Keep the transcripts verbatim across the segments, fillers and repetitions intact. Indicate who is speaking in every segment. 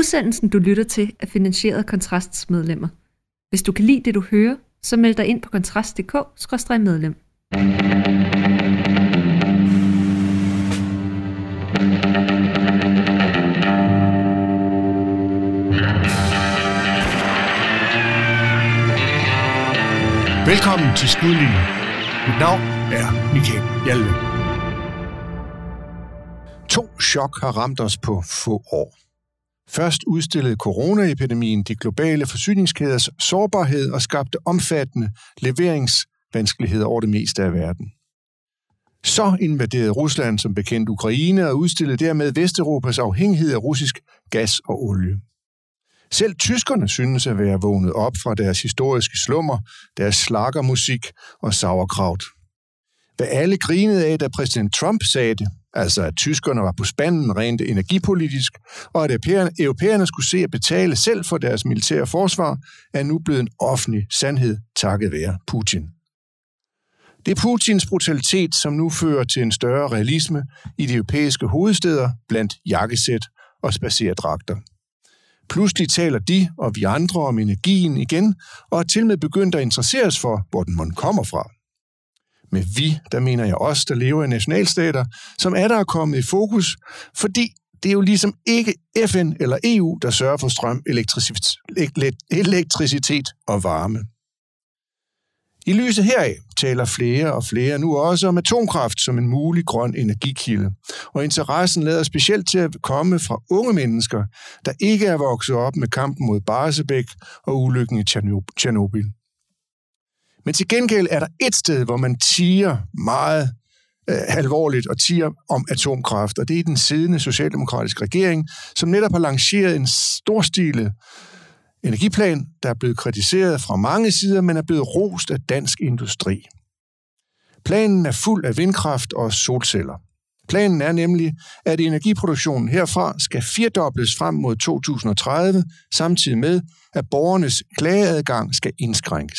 Speaker 1: Udsendelsen, du lytter til, er finansieret af Kontrasts medlemmer. Hvis du kan lide det, du hører, så meld dig ind på kontrast punktum d k skråstreg medlem.
Speaker 2: Velkommen til Skudlinjen. Mit navn er Michael Hjalve. To chok har ramt os på få år. Først udstillede coronaepidemien de globale forsyningskæders sårbarhed og skabte omfattende leveringsvanskeligheder over det meste af verden. Så invaderede Rusland som bekendt Ukraine og udstillede dermed Vesteuropas afhængighed af russisk gas og olie. Selv tyskerne synes at være vågnet op fra deres historiske slummer, deres slaggermusik og sauerkraut. Hvad alle grinede af, da præsident Trump sagde det, altså at tyskerne var på spanden rent energipolitisk, og at europæerne skulle se at betale selv for deres militære forsvar, er nu blevet en offentlig sandhed takket være Putin. Det er Putins brutalitet, som nu fører til en større realisme i de europæiske hovedstæder blandt jakkesæt og spadserdragter. Pludselig taler de og vi andre om energien igen, og er til med begyndt at interesseres for, hvor den måtte kommer fra. Med vi, der mener jeg os, der lever i nationalstater, som er der kommet i fokus, fordi det er jo ligesom ikke F N eller E U, der sørger for strøm, elektricitet, elektricitet og varme. I lyset heraf taler flere og flere nu også om atomkraft som en mulig grøn energikilde, og interessen lader specielt til at komme fra unge mennesker, der ikke er vokset op med kampen mod Barsebäck og ulykken i Tjernobyl. Men til gengæld er der et sted, hvor man tiger meget øh, alvorligt og tiger om atomkraft, og det er den siddende socialdemokratiske regering, som netop har lanceret en storstilet energiplan, der er blevet kritiseret fra mange sider, men er blevet rost af dansk industri. Planen er fuld af vindkraft og solceller. Planen er nemlig, at energiproduktionen herfra skal firdobles frem mod to tusind og tredive, samtidig med, at borgernes klageadgang skal indskrænkes.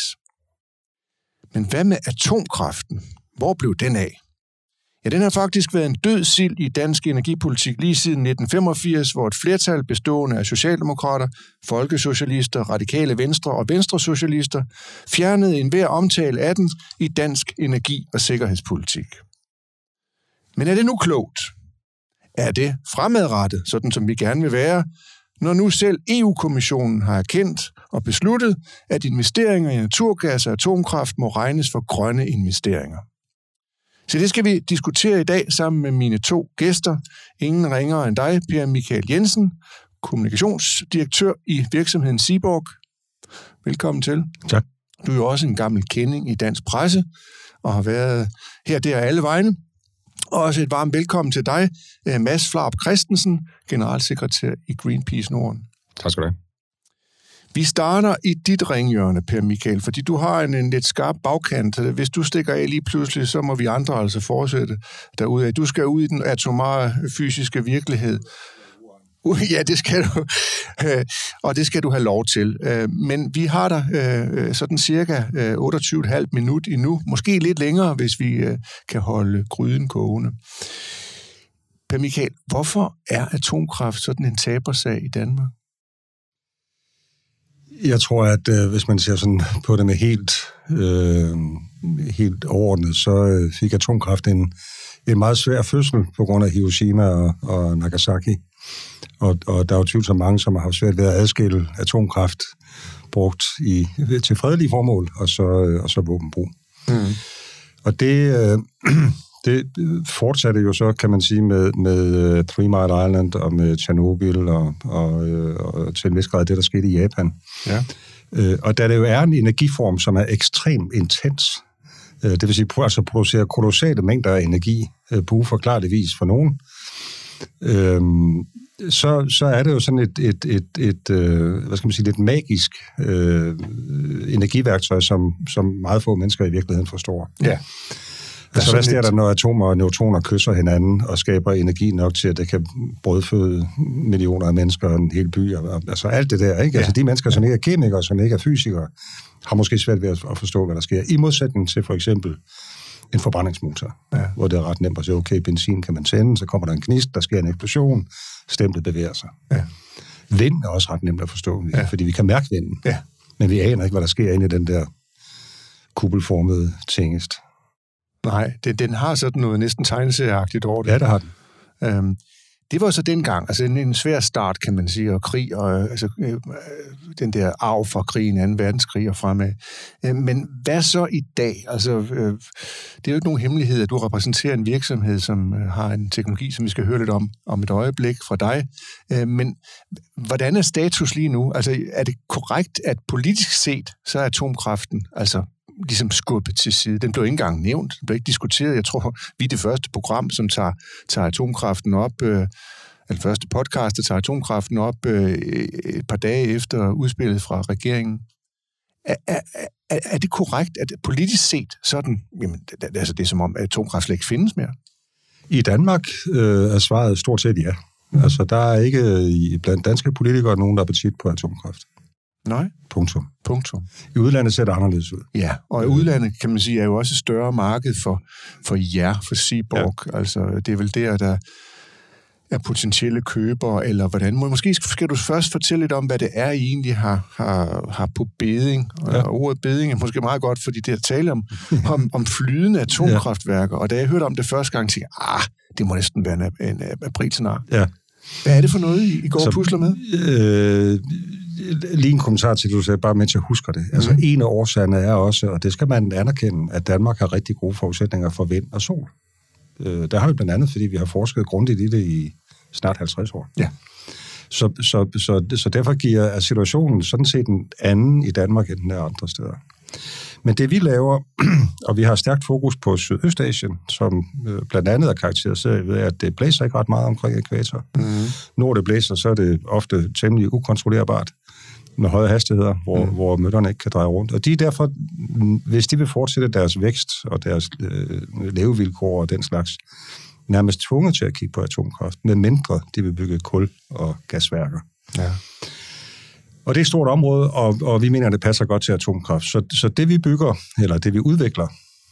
Speaker 2: Men hvad med atomkraften? Hvor blev den af? Ja, den har faktisk været en død sild i dansk energipolitik lige siden nitten femogfirs, hvor et flertal bestående af socialdemokrater, folkesocialister, radikale venstre og venstresocialister fjernede enhver omtale af den i dansk energi- og sikkerhedspolitik. Men er det nu klogt? Er det fremadrettet, sådan som vi gerne vil være, når nu selv E U-kommissionen har erkendt og besluttet, at investeringer i naturgas og atomkraft må regnes for grønne investeringer? Så det skal vi diskutere i dag sammen med mine to gæster. Ingen ringere end dig, Per Michael Jensen, kommunikationsdirektør i virksomheden Seaborg. Velkommen til.
Speaker 3: Tak.
Speaker 2: Du er jo også en gammel kending i dansk presse og har været her, der alle vegne. Også et varmt velkommen til dig, Mads Flarup Christensen, generalsekretær i Greenpeace Norden.
Speaker 3: Tak skal du have.
Speaker 2: Vi starter i dit ringhjørne, Per Michael, fordi du har en, en lidt skarp bagkant. Hvis du stikker af lige pludselig, så må vi andre altså fortsætte derudad. Du skal ud i den atomare fysiske virkelighed. Ja, det skal du. Og det skal du have lov til. Men vi har der sådan cirka otteogtyve komma fem minut endnu. Måske lidt længere, hvis vi kan holde gryden kogende. Per Michael, hvorfor er atomkraft sådan en tabersag i Danmark?
Speaker 3: Jeg tror, at øh, hvis man ser sådan på det med helt, øh, helt overordnet, så fik atomkraft en, en meget svær fødsel på grund af Hiroshima og, og Nagasaki. Og, og der er jo tvivl så mange, som har haft svært ved at adskille atomkraft brugt i, til fredelige formål og så, og så våbenbrug. Mm. Og det... Øh, Det fortsatte jo så, kan man sige, med, med Three Mile Island og med Tjernobyl og, og, og til en vis grad det, der skete i Japan. Ja. Og da det jo er en energiform, som er ekstremt intens, det vil sige, altså producerer kolossale mængder af energi på uforklarlig vis for nogen, så, så er det jo sådan et, et, et, et, et hvad skal man sige, lidt magisk øh, energiværktøj, som, som meget få mennesker i virkeligheden forstår. Ja. Altså, hvad sker der, når atomer og neutroner kysser hinanden og skaber energi nok til, at det kan brødføde millioner af mennesker og en hel by? Og, altså alt det der, ikke? Ja. Altså de mennesker, som ikke er kemikere, som ikke er fysikere, har måske svært ved at forstå, hvad der sker. I modsætning til for eksempel en forbrændingsmotor, ja. Hvor det er ret nemt at sige, okay, benzin kan man tænde, så kommer der en gnist, der sker en eksplosion, stemplet bevæger sig. Ja. Vind er også ret nemt at forstå,
Speaker 2: ja.
Speaker 3: fordi vi kan mærke vinden.
Speaker 2: Ja.
Speaker 3: Men vi aner ikke, hvad der sker inde i den der kuppelformede tingest.
Speaker 2: Nej, det, den har sådan noget næsten tegneserieagtigt over det.
Speaker 3: Ja, det har den.
Speaker 2: Øhm, det var så dengang, altså en, en svær start, kan man sige, og krig, og altså, øh, den der arv fra krigen, anden verdenskrig og fremad. Øh, men hvad så i dag? Altså, øh, det er jo ikke nogen hemmelighed, at du repræsenterer en virksomhed, som øh, har en teknologi, som vi skal høre lidt om om et øjeblik fra dig. Øh, men hvordan er status lige nu? Altså, er det korrekt, at politisk set, så er atomkraften, altså ligesom skubbet til side. Den blev ikke engang nævnt, den blev ikke diskuteret. Jeg tror, vi er det første program, som tager, tager atomkraften op, øh, eller første podcast, der tager atomkraften op øh, et par dage efter udspillet fra regeringen. Er, er, er, er det korrekt, at politisk set sådan, jamen, det, altså det er som om, at atomkraft slet ikke findes mere?
Speaker 3: I Danmark øh, er svaret stort set ja. Mm. Altså, der er ikke i, blandt danske politikere nogen, der er appetit på atomkraft.
Speaker 2: Nej.
Speaker 3: Punktum.
Speaker 2: Punktum.
Speaker 3: I udlandet ser det anderledes ud.
Speaker 2: Ja, og i udlandet, kan man sige, er jo også et større marked for, for jer, for Seaborg. Ja. Altså, det er vel der, der er potentielle købere, eller hvordan? Måske skal du først fortælle lidt om, hvad det er, I egentlig har, har, har på beding. Ja. Og ordet beding er måske meget godt, fordi det er tale om, om, om flydende atomkraftværker. Ja. Og da jeg hørte om det første gang, tænkte jeg, ah, det må næsten være en, en aprilscenar.
Speaker 3: Ja.
Speaker 2: Hvad er det for noget, I går og pusler med?
Speaker 3: Øh, lige en kommentar til, du sagde, bare mens jeg husker det. Altså, mm. en af årsagerne er også, og det skal man anerkende, at Danmark har rigtig gode forudsætninger for vind og sol. Øh, der har vi blandt andet, fordi vi har forsket grundigt i det i snart halvtreds år.
Speaker 2: Ja.
Speaker 3: Så, så, så, så derfor giver situationen sådan set en anden i Danmark, end den er andre steder. Men det vi laver, og vi har stærkt fokus på Sydøstasien, som øh, blandt andet er karakteriseret ved, at det blæser ikke ret meget omkring ækvator. Mm. Når det blæser, så er det ofte temmelig ukontrollerbart med høje hastigheder, hvor, mm. hvor møllerne ikke kan dreje rundt. Og de er derfor, hvis de vil fortsætte deres vækst og deres øh, levevilkår og den slags, nærmest tvunget til at kigge på atomkraft, med mindre de vil bygge kul- og gasværker. Ja. Og det er et stort område, og, og vi mener, at det passer godt til atomkraft. Så, så det vi bygger, eller det vi udvikler,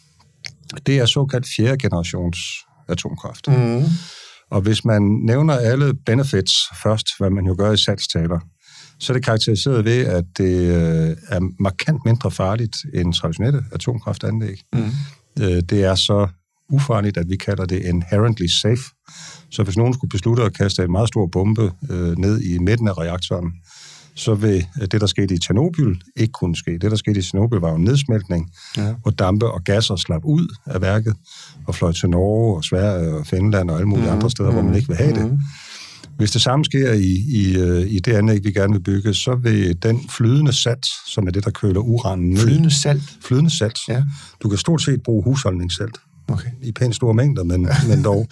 Speaker 3: det er såkaldt fjerde generations atomkraft. Mm. Og hvis man nævner alle benefits først, hvad man jo gør i salgstaler, så er det karakteriseret ved, at det er markant mindre farligt end traditionelle atomkraftanlæg. Mm. Det er så ufarligt, at vi kalder det inherently safe. Så hvis nogen skulle beslutte at kaste en meget stor bombe øh, ned i midten af reaktoren, så vil det, der skete i Tjernobyl, ikke kunne ske. Det, der skete i Tjernobyl, var jo en nedsmeltning, ja. Hvor dampe og gasser slap ud af værket, og fløj til Norge og Sverige og Finland og alle mulige mm, andre steder, mm, hvor man ikke vil have mm. det. Hvis det samme sker i, i, i det anlæg, vi gerne vil bygge, så vil den flydende salt, som er det, der køler uranen ned.
Speaker 2: Flydende salt?
Speaker 3: Flydende salt.
Speaker 2: Ja.
Speaker 3: Du kan stort set bruge husholdningssalt.
Speaker 2: Okay.
Speaker 3: I pænt store mængder, men, men dog.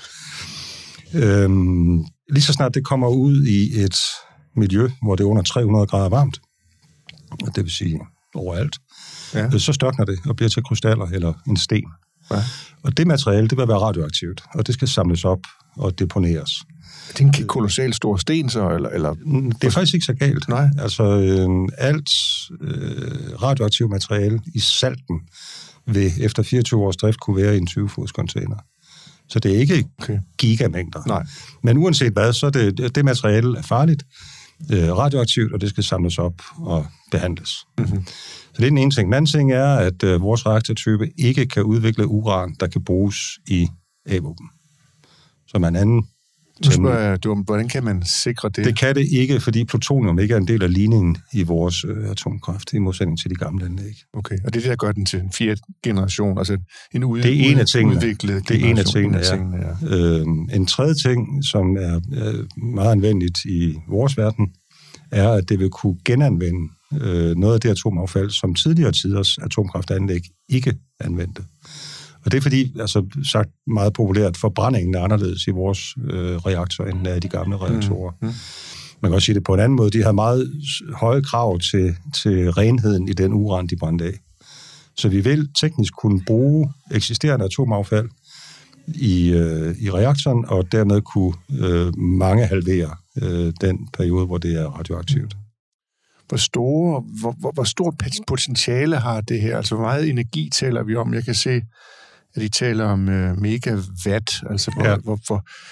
Speaker 3: Øhm, lige så snart det kommer ud i et miljø, hvor det er under tre hundrede grader varmt, det vil sige overalt, ja. Så størkner det og bliver til krystaller eller en sten. Ja. Og det materiale, det vil være radioaktivt, og det skal samles op og deponeres.
Speaker 2: Er det en kolossalt stor sten så? Eller, eller?
Speaker 3: Det er faktisk ikke så galt.
Speaker 2: Nej.
Speaker 3: Altså, øh, alt øh, radioaktivt materiale i salten vil efter fireogtyve års drift kunne være i en tyve-fods container. Så det er ikke okay. gigamængder.
Speaker 2: Nej.
Speaker 3: Men uanset hvad, så er det, det materiale er farligt, øh, radioaktivt, og det skal samles op og behandles. Mm-hmm. Så det er den ene ting. Den anden ting er, at øh, vores reaktortype ikke kan udvikle uran, der kan bruges i A-våben. Som er en anden
Speaker 2: Nu spørger jeg, du, hvordan kan man sikre det?
Speaker 3: Det kan det ikke, fordi plutonium ikke er en del af ligningen i vores øh, atomkraft, i modsætning til de gamle anlæg.
Speaker 2: Okay, og det er det, der gør den til en fjerde generation, altså en ud,
Speaker 3: det er en af tingene.
Speaker 2: udviklet
Speaker 3: det er en af tingene,
Speaker 2: af tingene
Speaker 3: ja. ja. Øh, en tredje ting, som er øh, meget anvendeligt i vores verden, er, at det vil kunne genanvende øh, noget af det atomaffald, som tidligere tiders atomkraftanlæg ikke anvendte. Og det er fordi, altså sagt meget populært, forbrændingen er anderledes i vores øh, reaktor, end af de gamle reaktorer. Mm. Mm. Man kan også sige det på en anden måde. De har meget høje krav til, til renheden i den uran, de brændte af. Så vi vil teknisk kunne bruge eksisterende atomaffald i, øh, i reaktoren, og dermed kunne øh, mange halvere øh, den periode, hvor det er radioaktivt.
Speaker 2: Hvor, store, hvor, hvor, hvor stort potentiale har det her? Altså, hvor meget energi taler vi om? Jeg kan se, at I taler om øh, megawatt, altså hvor, ja. hvor, hvor,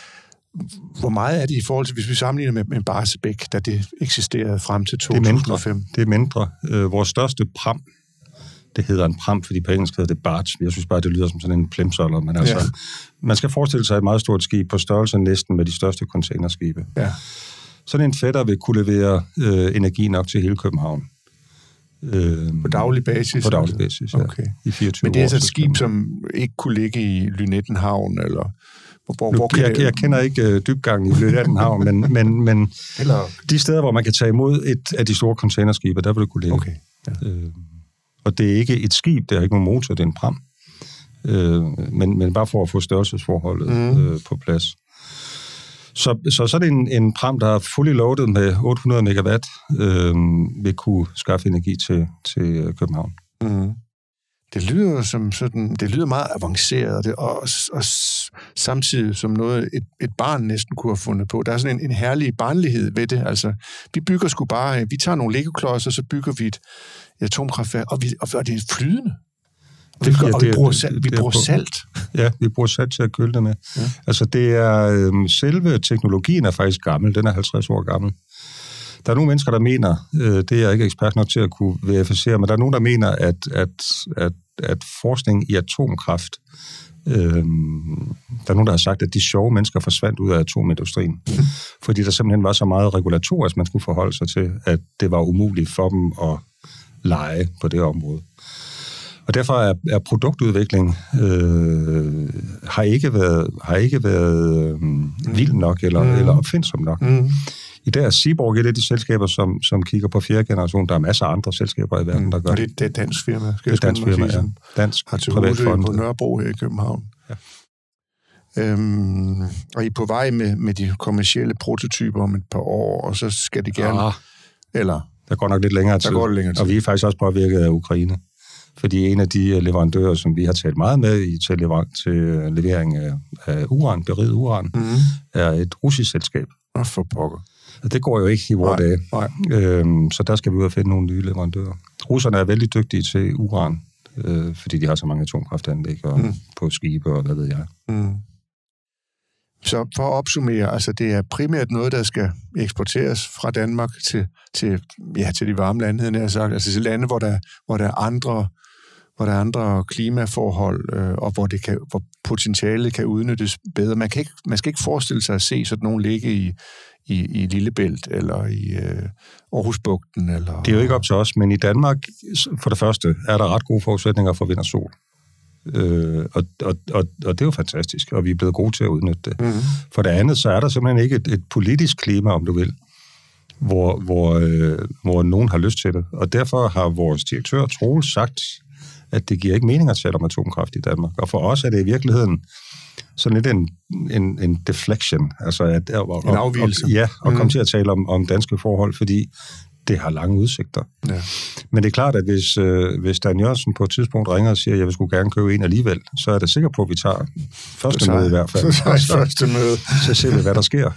Speaker 2: hvor meget er det i forhold til, hvis vi sammenligner med, med Barsebäck, da det eksisterede frem til to tusind og fem?
Speaker 3: Det er mindre. Det er mindre. Øh, vores største pram, det hedder en pram, fordi på engelsk hedder det barge. Jeg synes bare, det lyder som sådan en plimsoller, men altså, ja. Man skal forestille sig et meget stort skib på størrelse næsten med de største containerskibe. Ja. Sådan en fætter vil kunne levere øh, energi nok til hele København.
Speaker 2: Øh, på daglig basis?
Speaker 3: På daglig basis, ja.
Speaker 2: Okay.
Speaker 3: I fireogtyve
Speaker 2: men det er altså
Speaker 3: år,
Speaker 2: et skib, som ikke kunne ligge i Lynettenhavn, eller... Hvor, hvor
Speaker 3: jeg, jeg kender ikke øh, dybgangen i Lynettenhavn, men, men, men
Speaker 2: eller...
Speaker 3: de steder, hvor man kan tage imod et af de store containerskibe, der vil det kunne ligge.
Speaker 2: Okay. Ja.
Speaker 3: Øh, og det er ikke et skib, det er ikke nogen motor, det er en pram. Øh, men, men bare for at få størrelsesforholdet mm. øh, på plads. Så, så så er det en, en pram, der er fully loaded med otte hundrede megawatt, øh, vil kunne skaffe energi til, til København.
Speaker 2: Mm. Det lyder som sådan, det lyder meget avanceret, det, og, og samtidig som noget, et, et barn næsten kunne have fundet på. Der er sådan en, en herlig barnlighed ved det. Altså, vi bygger sgu bare, vi tager nogle Lego-klodser, så bygger vi et, et atomkraftværk, og, vi, og, og det er flydende. Og vi, ja, og vi bruger, salt, vi bruger salt.
Speaker 3: Ja, vi bruger salt til at køle det med. Ja. Altså, det er, øhm, selve teknologien er faktisk gammel, den er halvtreds år gammel. Der er nogle mennesker, der mener, øh, det er jeg ikke ekspert nok til at kunne verificere, men der er nogen, der mener, at, at, at, at forskning i atomkraft, øh, der er nogen, der har sagt, at de sjove mennesker forsvandt ud af atomindustrien, mm. fordi der simpelthen var så meget regulatorisk, man skulle forholde sig til, at det var umuligt for dem at lege på det område. Og derfor er, er produktudvikling øh, har ikke været, har ikke været øh, vild nok eller, mm. eller opfindsom nok. Mm. I dag er Seaborg et af de selskaber, som, som kigger på fjerde generation. Der er masser af andre selskaber i verden,
Speaker 2: mm.
Speaker 3: der gør
Speaker 2: det. Det, det er et dansk firma.
Speaker 3: Det er et dansk firma, ja. Dansk
Speaker 2: har til huse på Nørrebro her i København. Ja. Øhm, og I er på vej med, med de kommercielle prototyper om et par år, og så skal det gerne...
Speaker 3: Ja.
Speaker 2: Eller...
Speaker 3: Der går nok lidt længere tid.
Speaker 2: Der går det længere tid.
Speaker 3: Og vi er faktisk også påvirket af Ukraine. Fordi en af de leverandører, som vi har talt meget med i til, lever- til levering af, af uran, beriget uran, mm. er et russisk selskab.
Speaker 2: Og for pokker.
Speaker 3: Og det går jo ikke i vores dage. Øhm, så der skal vi ud og finde nogle nye leverandører. Russerne er vældig dygtige til uran, øh, fordi de har så mange atomkraftanlæg og mm. på skibe og hvad ved jeg. Mm.
Speaker 2: Så for at opsummere, altså det er primært noget, der skal eksporteres fra Danmark til, til, ja, til de varme lande, havde jeg sagt. Altså til lande, hvor der, hvor der er andre, hvor der er andre klimaforhold, øh, og hvor, det kan, hvor potentialet kan udnyttes bedre. Man, kan ikke, man skal ikke forestille sig at se sådan nogen ligge i, i, i Lillebælt eller i øh, Aarhusbugten. Eller,
Speaker 3: det er jo ikke op til os, men i Danmark, for det første, er der ret gode forudsætninger for vind og sol. Øh, og, og, og, og det er jo fantastisk, og vi er blevet gode til at udnytte det. Mm-hmm. For det andet, så er der simpelthen ikke et, et politisk klima, om du vil, hvor, hvor, øh, hvor nogen har lyst til det. Og derfor har vores direktør, Troels, sagt, at det giver ikke mening at tale om atomkraft i Danmark. Og for os er det i virkeligheden sådan lidt en, en, en deflection. Altså at, og,
Speaker 2: en afvigelse.
Speaker 3: Og, ja, og mm. komme til at tale om, om danske forhold, fordi det har lange udsigter. Ja. Men det er klart, at hvis, øh, hvis Dan Jørgensen på et tidspunkt ringer og siger, at jeg vil sgu gerne købe en alligevel, så er det sikker på, at vi tager første tager, møde i hvert fald.
Speaker 2: Så tager så, første møde.
Speaker 3: Så ser vi, hvad der sker.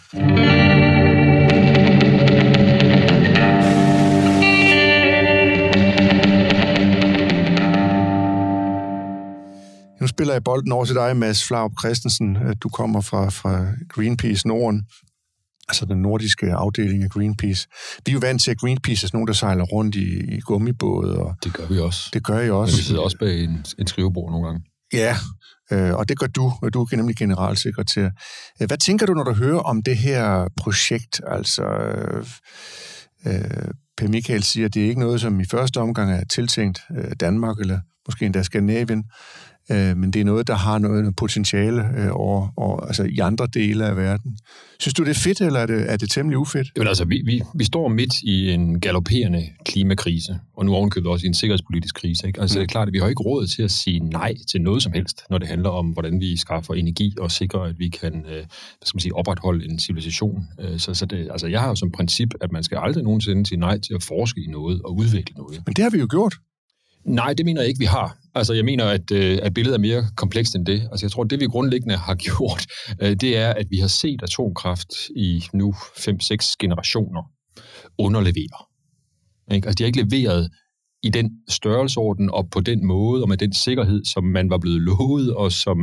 Speaker 2: Nu spiller jeg bolden over til dig, Mads Flaup Christensen. Du kommer fra, fra Greenpeace Norden, altså den nordiske afdeling af Greenpeace. Vi er jo vant til, at Greenpeace er nogen, der sejler rundt i, i gummibåde. Og
Speaker 4: det gør vi også.
Speaker 2: Det gør I også.
Speaker 4: Men vi sidder også bag en, en skrivebord nogle gange.
Speaker 2: Ja, øh, og det gør du, og du er nemlig generalsekretær. Hvad tænker du, når du hører om det her projekt? Altså, øh, øh, Per Michael siger, at det er ikke noget, som i første omgang er tiltænkt øh, Danmark, eller måske endda Skandinavien, øh, men det er noget, der har noget potentiale øh, over, over, altså i andre dele af verden. Synes du, det er fedt, eller er det, er det temmelig ufedt?
Speaker 4: Jamen altså, vi, vi, vi står midt i en galopperende klimakrise, og nu ovenkøbet også i en sikkerhedspolitisk krise. Ikke? Altså, mm. det er klart, at vi har ikke råd til at sige nej til noget som helst, når det handler om, hvordan vi skaffer energi og sikrer, at vi kan øh, hvad skal man sige, opretholde en civilisation. Så, så det, altså, jeg har jo som princip, at man skal aldrig nogensinde sige nej til at forske i noget og udvikle noget.
Speaker 2: Men det har vi jo gjort.
Speaker 4: Nej, det mener jeg ikke, vi har. Altså, jeg mener, at, øh, at billedet er mere komplekst end det. Altså, jeg tror, at det, vi grundlæggende har gjort, øh, det er, at vi har set atomkraft i nu fem seks generationer underlevere. Ikke? Altså, de har ikke leveret i den størrelsesorden og på den måde og med den sikkerhed, som man var blevet lovet, og som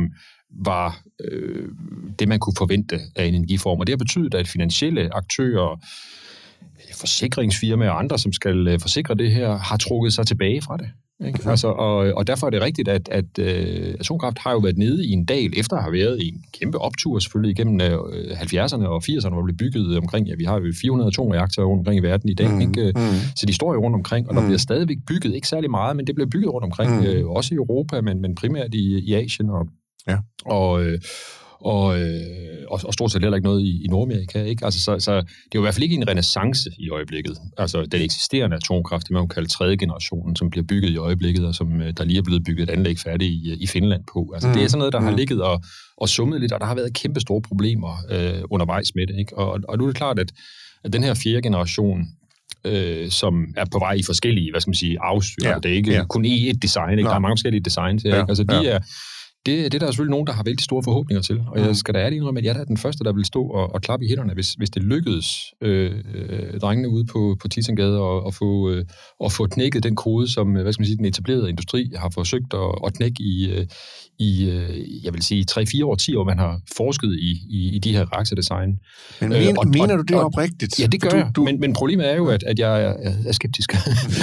Speaker 4: var øh, det, man kunne forvente af en energiform. Og det har betydet, at finansielle aktører, forsikringsfirmaer og andre, som skal forsikre det her, har trukket sig tilbage fra det. Ikke? Altså, og, og derfor er det rigtigt, at, at uh, atomkraft har jo været nede i en dal, efter at have været i en kæmpe optur selvfølgelig igennem uh, halvfjerdserne og firserne, hvor det blev bygget omkring, ja, vi har jo fire hundrede atomreaktorer rundt omkring i verden i dag, mm, ikke? Mm. Så de står jo rundt omkring, og der mm. bliver stadigvæk bygget, ikke særlig meget, men det bliver bygget rundt omkring, mm. uh, også i Europa, men, men primært i, i Asien og,
Speaker 2: ja.
Speaker 4: og uh, Og, øh, og, og stort set heller ikke noget i, i Nordamerika, ikke? Altså, så, så det er jo i hvert fald ikke en renaissance i øjeblikket. Altså, den eksisterende atomkraft, det man jo kalde tredje generationen, som bliver bygget i øjeblikket, og som der lige er blevet bygget et anlæg færdigt i, i Finland på. Altså, mm. det er sådan noget, der mm. har ligget og, og summet lidt, og der har været kæmpe store problemer øh, undervejs med det, ikke? Og, og nu er det klart, at, at den her fjerde generation, Øh, som er på vej i forskellige, hvad skal man sige, afstyr. Ja. Det er ikke ja. kun i et design, ikke? Der er mange forskellige designs her, ja. ikke? Altså, de ja. er Det, det er der selvfølgelig nogen, der har vældig store forhåbninger til, og jeg skal da ærligt indrømme, at jeg er den første, der vil stå og, og klappe i hænderne, hvis, hvis det lykkedes øh, øh, drengene ude på, på Titangade og, og, få, øh, og få knækket den kode, som hvad skal man sige, den etablerede industri har forsøgt at, at knække i, øh, i øh, jeg vil sige, tre fire år, ti år, man har forsket i, i, i de her reaktordesign.
Speaker 2: Men men øh, og, mener du det og, oprigtigt?
Speaker 4: Ja, det gør
Speaker 2: du,
Speaker 4: jeg,
Speaker 2: du...
Speaker 4: Men, men problemet er jo, at, at jeg er, er skeptisk.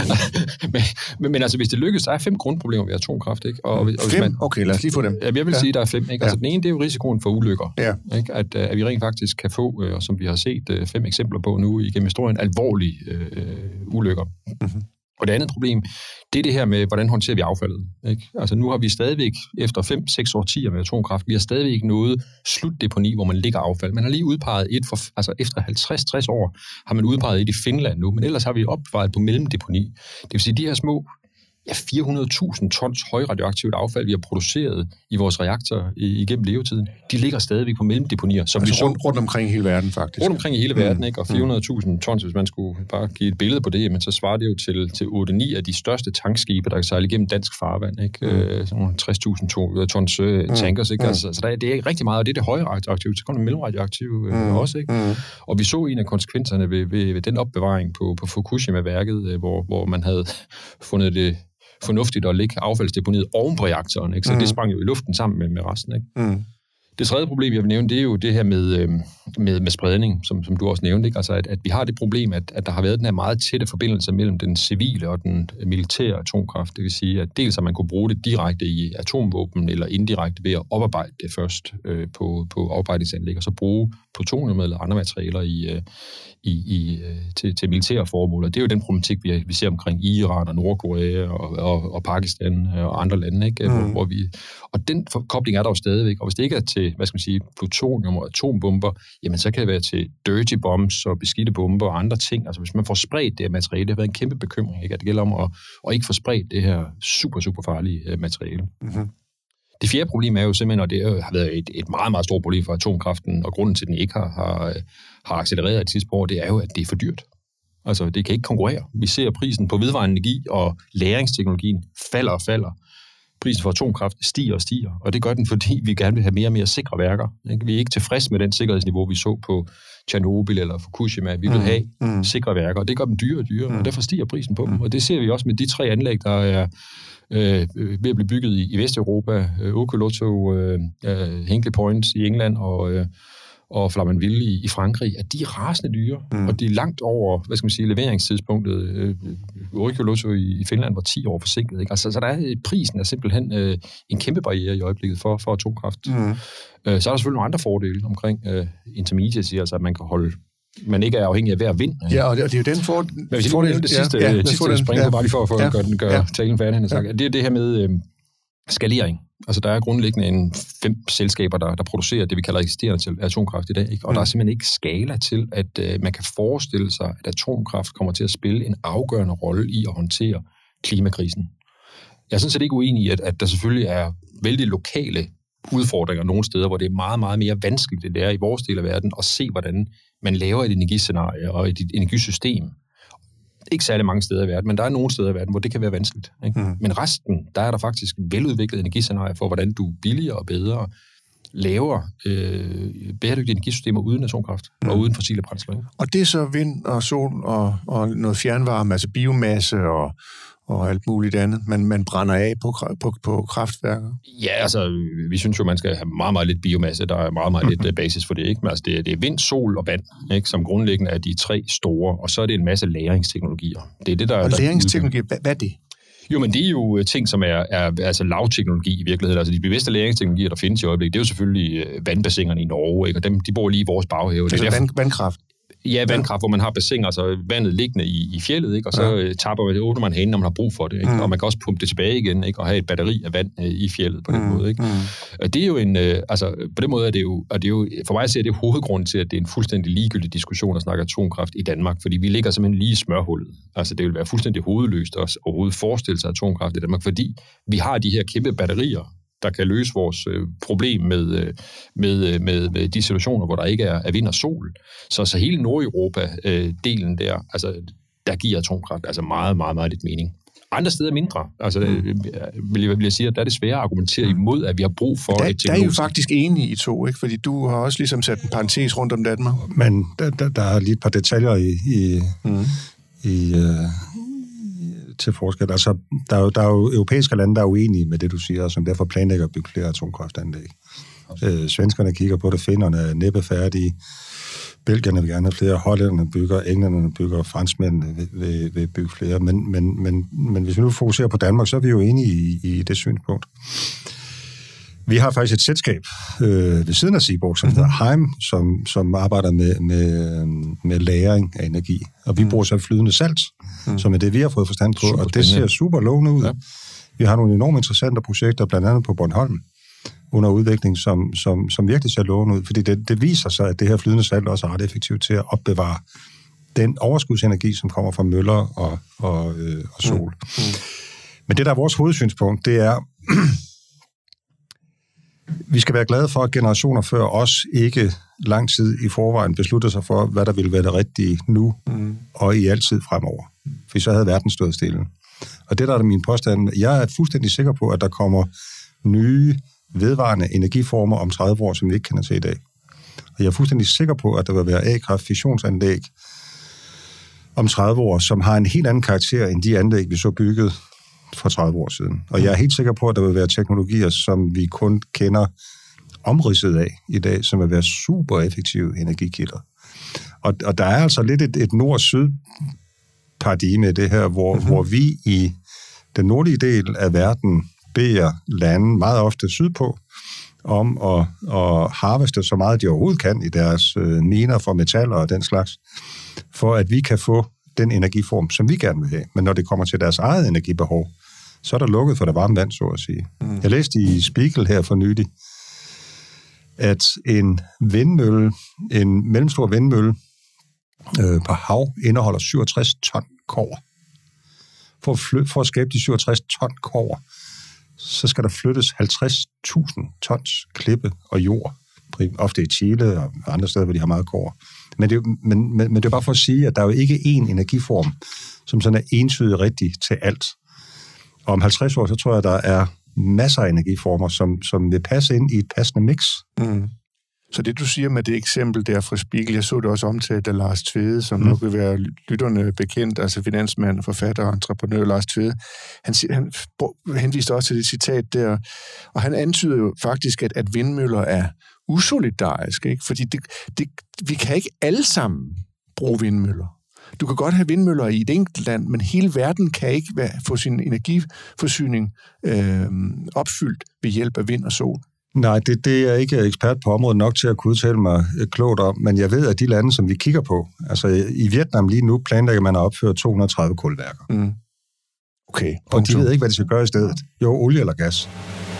Speaker 4: men, men, men altså, hvis det lykkes, der er fem grundproblemer ved atomkraft, ikke? Og, og
Speaker 2: fem?
Speaker 4: Man,
Speaker 2: okay, lad os lige få dem.
Speaker 4: Jeg vil ja. sige, der er fem. Ikke? Altså, ja. Den ene, det er jo risikoen for ulykker.
Speaker 2: Ja.
Speaker 4: Ikke? At, at vi rent faktisk kan få, og som vi har set fem eksempler på nu igennem historien, alvorlige øh, ulykker. Mm-hmm. Og det andet problem, det er det her med, hvordan håndterer vi affaldet. Ikke? Altså, nu har vi stadigvæk, efter fem seks årtier med atomkraft, vi har stadigvæk ikke noget slutdeponi, hvor man ligger affald. Man har lige udpeget et, for, altså efter halvtreds til tres år, har man udpeget et i Finland nu, men ellers har vi opvejet på mellemdeponi. Det vil sige, de her små ja, fire hundrede tusind tons højradioaktivt affald, vi har produceret i vores reaktorer igennem levetiden, de ligger stadigvæk på mellemdeponier. Som
Speaker 2: altså
Speaker 4: vi så,
Speaker 2: rundt, rundt omkring i hele verden, faktisk.
Speaker 4: Rundt omkring i hele verden, ikke? Og fire hundrede tusind tons, hvis man skulle bare give et billede på det, men så svarer det jo til, til otte ni af de største tankskibe, der kan sejle igennem dansk farvand, ikke? Mm. Øh, sådan tres tusind tons øh, tankers, ikke? Mm. Altså, så der, det er rigtig meget, og det er det højradioaktive, så kommer det mellemradioaktive øh, mm. også, ikke? Mm. Og vi så en af konsekvenserne ved, ved, ved den opbevaring på, på Fukushima-værket, øh, hvor, hvor man havde fundet det fornuftigt at lægge affaldsdeponiet oven på reaktoren, ikke? Så mm. det sprang jo i luften sammen med, med resten, ikke? Mm. Det tredje problem, jeg vil nævne, det er jo det her med, med, med spredning, som, som du også nævnte, ikke? Altså, at, at vi har det problem, at, at der har været den her meget tætte forbindelse mellem den civile og den militære atomkraft. Det vil sige, at dels at man kunne bruge det direkte i atomvåben, eller indirekte ved at oparbejde det først øh, på, på afbejdningsanlæg, og så bruge plutonium eller andre materialer i, øh, i, i, til, til militære formål. Og det er jo den problematik, vi, vi ser omkring Iran og Nordkorea og, og, og Pakistan og andre lande, ikke? Mm. Hvor, hvor vi, og den kobling er der jo stadigvæk. Og hvis det ikke er til, hvad skal man sige, plutonium og atombomber, jamen så kan det være til dirty bombs og beskidte bomber og andre ting. Altså hvis man får spredt det her materiale, det har været en kæmpe bekymring, ikke? At det gælder om at, at ikke få spredt det her super, super farlige materiale. Mm-hmm. Det fjerde problem er jo simpelthen, og det har været et, et meget, meget stort problem for atomkraften, og grunden til, at den ikke har, har, har accelereret et sidste år, det er jo, at det er for dyrt. Altså, det kan ikke konkurrere. Vi ser prisen på vedvarende energi, og lagringsteknologien falder og falder. Prisen for atomkraft stiger og stiger, og det gør den, fordi vi gerne vil have mere og mere sikre værker. Ikke? Vi er ikke tilfredse med den sikkerhedsniveau, vi så på Tjernobyl eller Fukushima. Vi vil have mm. sikre værker, og det gør dem dyre og dyre, mm. og derfor stiger prisen på dem. Og det ser vi også med de tre anlæg, der er øh, ved at blive bygget i, i Vesteuropa. Øh, Olkiluoto, øh, Hinkley Point i England og... Øh, og Flamanville i, i Frankrig, at de er rasende dyre, mm. og de er langt over, hvad skal man sige, leveringstidspunktet. Øh, Olkiluoto i, i Finland var ti år forsinket, ikke? Altså, så der er, prisen er simpelthen øh, en kæmpe barriere i øjeblikket for, for atomkraft. Mm. Øh, så er der selvfølgelig nogle andre fordele omkring øh, intermediacy, altså at man kan holde, man ikke er afhængig af hver vind.
Speaker 2: Ja, og det, og det er jo den for,
Speaker 4: Men hvis jeg fordel, det sidste, ja, ja, sidste spring, ja, bare lige for at få ja, gøre, den, gøre ja. talen færdig, ja. det er det her med øh, skalering. Altså, der er grundlæggende en fem selskaber, der, der producerer det, vi kalder eksisterende atomkraft i dag, ikke? Og mm. der er simpelthen ikke skala til, at uh, man kan forestille sig, at atomkraft kommer til at spille en afgørende rolle i at håndtere klimakrisen. Jeg er sådan set ikke uenig i, at, at der selvfølgelig er vældig lokale udfordringer nogle steder, hvor det er meget, meget mere vanskeligt, det er i vores del af verden, at se, hvordan man laver et energiscenarie og et energisystem. Ikke særlig mange steder i verden, men der er nogle steder i verden, hvor det kan være vanskeligt. Ikke? Mm. Men resten, der er der faktisk veludviklet energiscenarier for, hvordan du billigere og bedre laver øh, bæredygtige energisystemer uden atomkraft mm. og uden fossile brændsler.
Speaker 2: Og det er så vind og sol og, og noget fjernvarme, altså biomasse og, og alt muligt andet, man, man brænder af på, på, på kraftværker?
Speaker 4: Ja, altså, vi synes jo, man skal have meget, meget lidt biomasse. Der er meget, meget lidt basis for det, ikke? Men altså, det, er, det er vind, sol og vand, ikke? Som grundlæggende er de tre store, og så er det en masse lagringsteknologier. Det er det, der,
Speaker 2: og
Speaker 4: der
Speaker 2: lagringsteknologier, hvad, hvad er det?
Speaker 4: Jo, men det er jo ting, som er, er altså lavteknologi i virkeligheden. Altså de bevidste lagringsteknologier, der findes i øjeblikket, det er jo selvfølgelig vandbassinerne i Norge, ikke? Og dem, de bor lige i vores baghave.
Speaker 2: Altså
Speaker 4: det er
Speaker 2: vand, vandkraft?
Speaker 4: Ja, vandkraft, hvor man har bassiner, altså vandet liggende i, i fjeldet, ikke? Og så ja. tapper man det, åbner man hanen, når man har brug for det, ikke? Mm. Og man kan også pumpe det tilbage igen, ikke? Og have et batteri af vand øh, i fjeldet på den mm. måde, ikke? Mm. Det er jo en, øh, altså på den måde er det jo, og det er jo, for mig at se, det er hovedgrunden til, at det er en fuldstændig ligegyldig diskussion at snakke atomkraft i Danmark, fordi vi ligger simpelthen lige i smørhullet. Altså det vil være fuldstændig hovedløst at overhovedet forestille sig atomkraft i Danmark, fordi vi har de her kæmpe batterier, der kan løse vores øh, problem med, øh, med, med, med de situationer, hvor der ikke er, er vind og sol. Så, så hele Nordeuropa-delen øh, der, altså, der giver atomkraft altså meget, meget, meget lidt mening. Andre steder mindre. Altså, mm. vil, jeg, vil jeg sige, at der er det svære at argumentere imod, at vi har brug for
Speaker 2: der,
Speaker 4: et teknologisk...
Speaker 2: Der er jo faktisk enige i to, ikke? Fordi du har også ligesom sat en parentes rundt om Danmark.
Speaker 3: Men der, der, der er lige et par detaljer i... i, mm. i øh til forskel. Altså, der er, jo, der er jo europæiske lande, der er uenige med det, du siger, som derfor planlægger at bygge flere atomkraftanlæg. Øh, svenskerne kigger på det, finnerne er næppe færdige, belgierne vil gerne have flere, hollænderne bygger, englænderne bygger, franskmændene vil, vil, vil bygge flere. Men, men, men, men hvis vi nu fokuserer på Danmark, så er vi jo enige i, i det synspunkt. Vi har faktisk et selskab øh, ved siden af Seaborg, som hedder Heim, som, som arbejder med, med, med lagring af energi. Og vi bruger så flydende salt, mm. som er det, vi har fået forstand på, super og det ser super lovende ud. Ja. Vi har nogle enormt interessante projekter, blandt andet på Bornholm, under udvikling, som, som, som virkelig ser lovende ud, fordi det, det viser sig, at det her flydende salt også er ret effektivt til at opbevare den overskudsenergi, som kommer fra møller og, og, øh, og sol. Mm. Mm. Men det, der er vores hovedsynspunkt, det er... Vi skal være glade for, at generationer før os ikke lang tid i forvejen beslutter sig for, hvad der vil være det rigtige nu mm. og i altid fremover. For så havde verden stået stille. Og det der er min påstand. Jeg er fuldstændig sikker på, at der kommer nye vedvarende energiformer om tredive år, som vi ikke kender til i dag. Og jeg er fuldstændig sikker på, at der vil være A-kraft fissionsanlæg om tredive år, som har en helt anden karakter end de anlæg, vi så bygget for tredive år siden. Og jeg er helt sikker på, at der vil være teknologier, som vi kun kender omridset af i dag, som vil være super effektive energikilder. Og, og der er altså lidt et, et nord-syd-paradigme i det her, hvor, mm-hmm. hvor vi i den nordlige del af verden beder lande meget ofte sydpå om at, at harveste så meget, de overhovedet kan i deres øh, miner for metaller og den slags, for at vi kan få den energiform, som vi gerne vil have. Men når det kommer til deres eget energibehov, så er der lukket for det varme vand, så at sige. Mm. Jeg læste i Spiegel her for nylig, at en vindmølle, en mellemstor vindmølle øh, på hav, indeholder syvogtres ton kobber. For at, fly- for at skabe de syvogtres ton kobber, så skal der flyttes halvtreds tusind tons klippe og jord. Ofte i Chile og andre steder, hvor de har meget kobber. Men det, er, men, men, men det er bare for at sige, at der er jo ikke én energiform, som sådan er entydigt rigtig til alt. Og om halvtreds år, så tror jeg, der er masser af energiformer, som, som vil passe ind i et passende mix. Mm.
Speaker 2: Så det, du siger med det eksempel der fra Spiegel, jeg så det også omtalt af Lars Tvede, som mm. nok vil være lytterne bekendt, altså finansmand, forfatter og entreprenør Lars Tvede. Han, han henviste også til det citat der, og han antyder jo faktisk, at, at vindmøller er usolidariske, ikke? Fordi det, det, vi kan ikke alle sammen bruge vindmøller. Du kan godt have vindmøller i et enkelt land, men hele verden kan ikke være, få sin energiforsyning øh, opfyldt ved hjælp af vind og sol.
Speaker 3: Nej, det, det er jeg ikke ekspert på området nok til at kunne udtale mig klogt om, men jeg ved, at de lande, som vi kigger på, altså i Vietnam lige nu planlægger man at opføre to hundrede og tredive kulværker. Mm.
Speaker 2: Okay.
Speaker 3: Og de ved ikke, hvad de skal gøre i stedet. Jo, olie eller gas.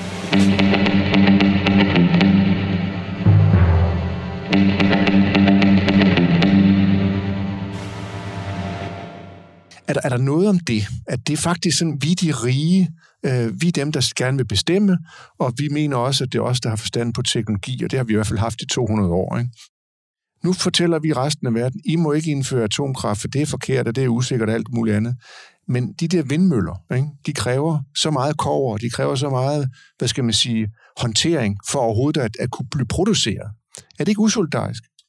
Speaker 2: Er der, er der noget om det? At det er faktisk sådan, vi er de rige, øh, vi er dem, der gerne vil bestemme, og vi mener også, at det er os, der har forstand på teknologi, og det har vi i hvert fald haft i to hundrede år. Ikke? Nu fortæller vi resten af verden, I må ikke indføre atomkraft, for det er forkert, og det er usikkert og alt muligt andet. Men de der vindmøller, ikke? De kræver så meget kobber, de kræver så meget, hvad skal man sige, håndtering for overhovedet at, at kunne blive produceret. Er det ikke usolidarisk?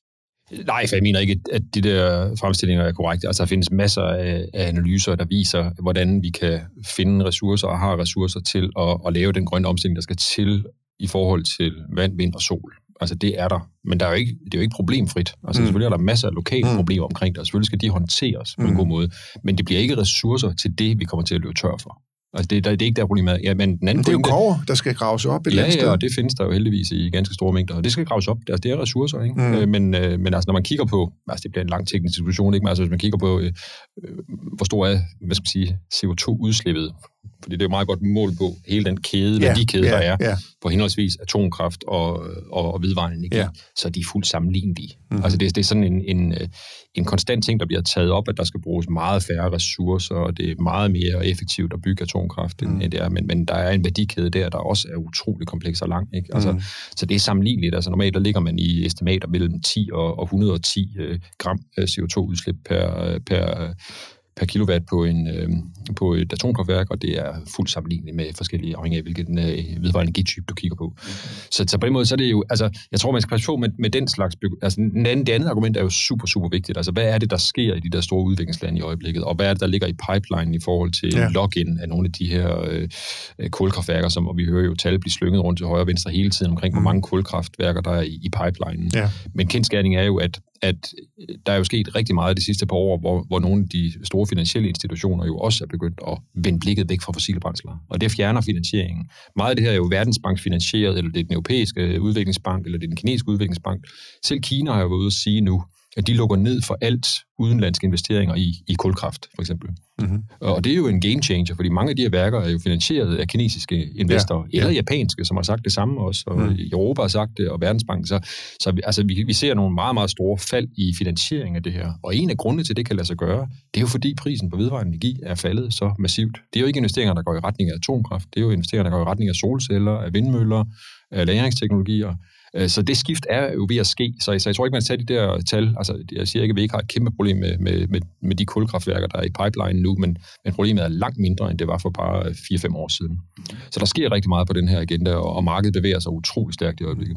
Speaker 4: Nej, for jeg mener ikke, at de der fremstillinger er korrekte. Altså, der findes masser af analyser, der viser, hvordan vi kan finde ressourcer og har ressourcer til at, at lave den grønne omstilling, der skal til i forhold til vand, vind og sol. Altså, det er der. Men der er jo ikke, det er jo ikke problemfrit. Altså, mm. selvfølgelig er der masser af lokale mm. problemer omkring det, og selvfølgelig skal de håndteres på en mm. god måde. Men det bliver ikke ressourcer til det, vi kommer til at løbe tør for. Altså, det, det er ikke der problemet. Ja, men den anden
Speaker 2: det er jo kover, der skal graves op et
Speaker 4: ja,
Speaker 2: eller
Speaker 4: ja, og det findes der jo heldigvis i ganske store mængder, og det skal graves op. Altså, det er ressourcer, ikke? Mm. Øh, men, øh, men altså, når man kigger på, altså det bliver en lang teknisk diskussion, ikke? Men altså, hvis man kigger på, øh, hvor stor er, hvad skal man sige, C O to udslippet, fordi det er jo meget godt mål på hele den kæde, ja, værdikæde, ja, der er, ja. på henholdsvis atomkraft og, og, og vedvarende energi, ja. så er de fuldt sammenlignelige. Mm-hmm. Altså det, det er sådan en, en, en konstant ting, der bliver taget op, at der skal bruges meget færre ressourcer, og det er meget mere effektivt at bygge atomkraft, end mm. det er. Men, men der er en værdikæde der, der også er utrolig kompleks og lang. Ikke? Altså, mm. Så det er sammenligneligt. Altså normalt der ligger man i estimater mellem ti og et hundrede og ti øh, gram C O to udslip per, per per kilowatt på, en, øh, på et atomkraftværk, og det er fuldt sammenligneligt med forskellige, afhængig af hvilken øh, vedvarende energitype, du kigger på. Så, så på den måde, så er det jo, altså, jeg tror, man skal passe på med, med den slags, altså, den anden, det andet argument er jo super, super vigtigt. Altså, hvad er det, der sker i de der store udviklingslande i øjeblikket, og hvad er det, der ligger i pipeline i forhold til ja. login af nogle af de her øh, kulkraftværker, som, og vi hører jo tal blive slynget rundt til højre og venstre hele tiden omkring, hvor mange kulkraftværker der er i, i pipelinen. Ja. Men kendskærning er jo, at at der er jo sket rigtig meget de sidste par år, hvor, hvor nogle af de store finansielle institutioner jo også er begyndt at vende blikket væk fra fossile brændsler. Og det fjerner finansieringen. Meget af det her er jo Verdensbank finansieret, eller det er den europæiske udviklingsbank, eller det er den kinesiske udviklingsbank. Selv Kina har jo været ude at sige nu, at de lukker ned for alt udenlandske investeringer i, i kulkraft, for eksempel. Mm-hmm. Og det er jo en game changer, fordi mange af de her værker er jo finansieret af kinesiske investorer, ja, eller ja. japanske, som har sagt det samme også, og mm. Europa har sagt det, og Verdensbanken. Så, så altså, vi, vi ser nogle meget, meget store fald i finansiering af det her. Og en af grundene til, det kan lade sig gøre, det er jo fordi prisen på vedvarende energi er faldet så massivt. Det er jo ikke investeringer, der går i retning af atomkraft, det er jo investeringer, der går i retning af solceller, af vindmøller, af lagringsteknologier. Så det skift er jo ved at ske, så jeg, så jeg tror ikke, man tager de der tal, altså jeg siger ikke, at vi ikke har et kæmpe problem med, med, med, med de kulkraftværker, der er i pipeline nu, men, men problemet er langt mindre, end det var for bare fire fem år siden. Så der sker rigtig meget på den her agenda, og, og markedet bevæger sig utrolig stærkt i øjeblikket.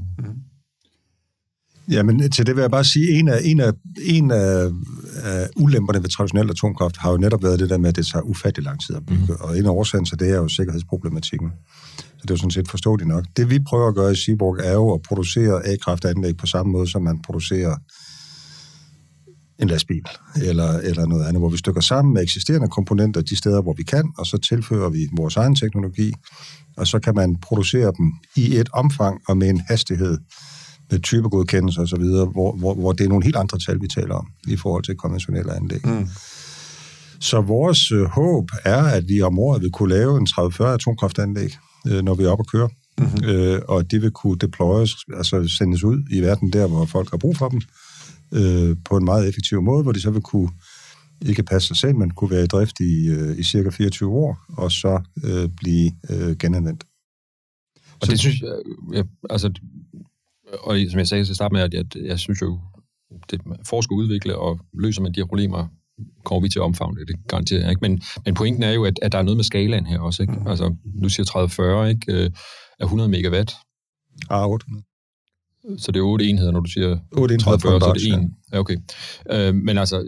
Speaker 3: Ja, men til det vil jeg bare sige, en af, en af, en af, af ulemperne ved traditionel atomkraft har jo netop været det der med, at det tager ufattelig lang tid at bygge, mm. og en af årsagen til det er jo sikkerhedsproblematikken. Så det er jo sådan set forståeligt nok. Det vi prøver at gøre i Seaborg er jo at producere A-kraftanlæg på samme måde, som man producerer en lastbil eller, eller noget andet, hvor vi stykker sammen med eksisterende komponenter de steder, hvor vi kan, og så tilfører vi vores egen teknologi, og så kan man producere dem i et omfang og med en hastighed, med typegodkendelser og så videre, hvor, hvor, hvor det er nogle helt andre tal, vi taler om i forhold til konventionelle anlæg. Mm. Så vores øh, håb er, at vi om året vil kunne lave en tredive til fyrre atomkraftanlæg, øh, når vi er oppe at køre, mm-hmm. øh, og det vil kunne deployes, altså sendes ud i verden der, hvor folk har brug for dem, øh, på en meget effektiv måde, hvor de så vil kunne ikke passe sig selv, men kunne være i drift i, øh, i cirka fireogtyve år, og så øh, blive øh, genanvendt.
Speaker 4: Og så, det synes jeg, jeg altså, og som jeg sagde til at starte med, at jeg, jeg synes jo, det forsker, udvikle og løser man de her problemer, kommer vi til at omfavne det, det garanterer jeg ikke. Men, men pointen er jo, at, at der er noget med skalaen her også, ikke? Altså, nu siger tredive til fyrre, ikke? Er hundrede megawatt.
Speaker 3: Ah, otte hundrede.
Speaker 4: Så det er otte enheder, når du siger
Speaker 3: tredive til fyrre,
Speaker 4: så er det en. Ja, okay. Øh, men altså,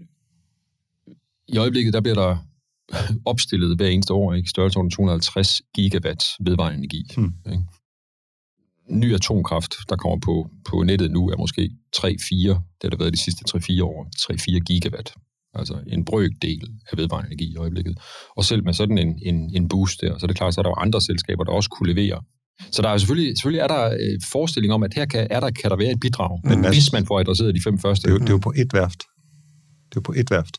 Speaker 4: i øjeblikket, der bliver der opstillet hver eneste år, ikke? Størrelsesorden to hundrede og halvtreds gigawatt vedvarende energi. Hmm. Ikke? Ny atomkraft, der kommer på, på nettet nu, er måske tre fire, det har der været de sidste tre fire år, tre fire gigawatt. Altså en brøkdel af vedvarende energi i øjeblikket. Og selv med sådan en, en, en boost der, så er det klart, så er der jo andre selskaber, der også kunne levere. Så der er selvfølgelig, selvfølgelig er der øh, forestilling om, at her kan, er der, kan der være et bidrag, men mm. hvis man får adresseret de fem første.
Speaker 3: Det er jo, det er jo på et værft. Det er jo på et værft.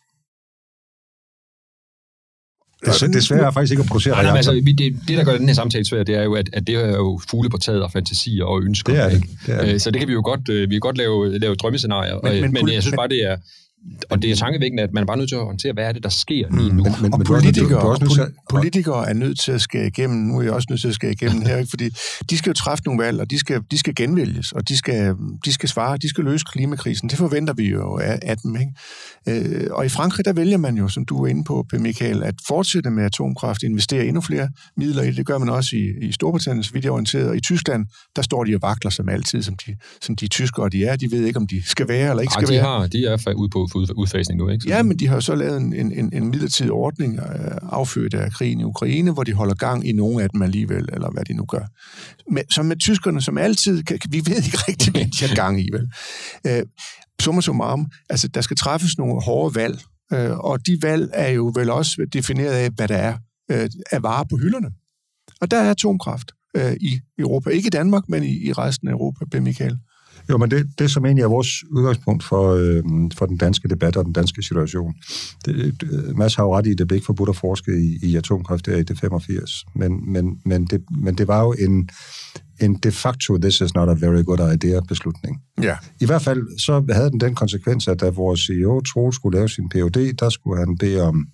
Speaker 3: Det er svært faktisk ikke at producere
Speaker 4: nej, nej, altså, det, det, der gør den her samtale svær, det er jo, at, at det er jo fugle på taget og fantasier og ønsker.
Speaker 3: Det er det.
Speaker 4: Ikke?
Speaker 3: Det er det.
Speaker 4: Så det kan vi jo godt, vi kan godt lave, lave drømmescenarier, men, men, men jeg synes bare, det er, og det er tankevækkende, at man er bare nødt til at håndtere, hvad er det, der sker lige nu.
Speaker 2: Men, men, og politikere, også nødt til, politikere er nødt til at skære igennem, nu er jeg også nødt til at skære igennem her, ikke? Fordi de skal jo træffe nogle valg, og de skal, de skal genvælges, og de skal, de skal svare, de skal løse klimakrisen. Det forventer vi jo af, af dem, ikke? Øh, og i Frankrig, der vælger man jo, som du er inde på, Michael, at fortsætte med atomkraft, investere endnu flere midler i det. Det gør man også i, i Storbritannien, så vidt jeg er orienteret. Og i Tyskland, der står de og vakler som altid, som de, som de tyskere de er. De ved ikke, om de skal være eller ikke skal
Speaker 4: Arh, de
Speaker 2: være.
Speaker 4: Har, de er ude på udfasning nu, ikke? Så...
Speaker 2: Ja, men de har jo så lavet en, en, en midlertidig ordning affødt af krigen i Ukraine, hvor de holder gang i nogle af dem alligevel, eller hvad de nu gør. Men, som med tyskerne, som altid, kan, vi ved ikke rigtig, hvad de har gang i, vel? Øh, summa summarum, altså der skal træffes nogle hårde valg, øh, og de valg er jo vel også defineret af, hvad der er øh, af varer på hylderne. Og der er atomkraft øh, i Europa. Ikke i Danmark, men i, i resten af Europa, Michael.
Speaker 3: Jo, men det, det som egentlig er vores udgangspunkt for, øh, for den danske debat og den danske situation. Det, det, Mads har jo ret i, at det blev ikke forbudt at forske i, i atomkraft der i det femogfirs. Men, men, men, det, men det var jo en, en de facto, this is not a very good idea beslutning.
Speaker 2: Ja.
Speaker 3: I hvert fald så havde den den konsekvens, at da vores C E O Troels skulle lave sin P H D, der skulle han bede om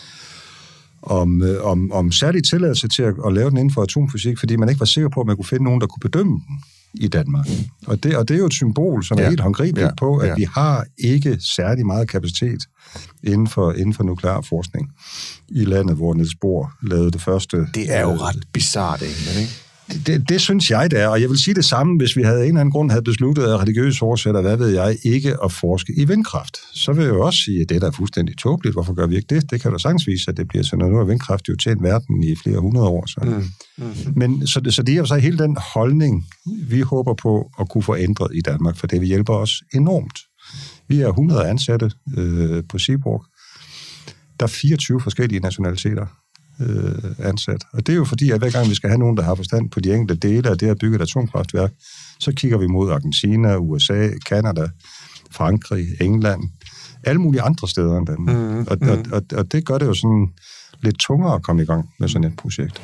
Speaker 3: om, om, om særlig tilladelse til at, at lave den inden for atomfysik, fordi man ikke var sikker på, at man kunne finde nogen, der kunne bedømme den i Danmark. Og det, og det er jo et symbol, som ja. er helt håndgribeligt ja. på, at ja. vi har ikke særlig meget kapacitet inden for, inden for nuklear forskning i landet, hvor Niels Bohr lavede det første.
Speaker 2: Det er jo ret bizarrt, ikke?
Speaker 3: Det, det, det synes jeg, det er, og jeg vil sige det samme, hvis vi havde en eller anden grund havde besluttet af religiøse årsager, hvad ved jeg, ikke at forske i vindkraft. Så vil jeg jo også sige, at det der er fuldstændig tåbeligt. Hvorfor gør vi ikke det? Det kan jo da sagtens vise, at det bliver sådan, nu er vindkraft jo tjent verden i flere hundrede år. Så. Mm. Mm. Men så, så det er jo så hele den holdning, vi håber på at kunne få ændret i Danmark, for det vil hjælpe os enormt. Vi er hundrede ansatte øh, på Seaborg. Der er fireogtyve forskellige nationaliteter Øh, ansat. Og det er jo fordi, at hver gang vi skal have nogen, der har forstand på de enkelte dele af det at bygge et atomkraftværk, så kigger vi mod Argentina, U S A, Canada, Frankrig, England, alle mulige andre steder end Danmark. Mm, og, mm. og, og, og det gør det jo sådan lidt tungere at komme i gang med sådan et projekt.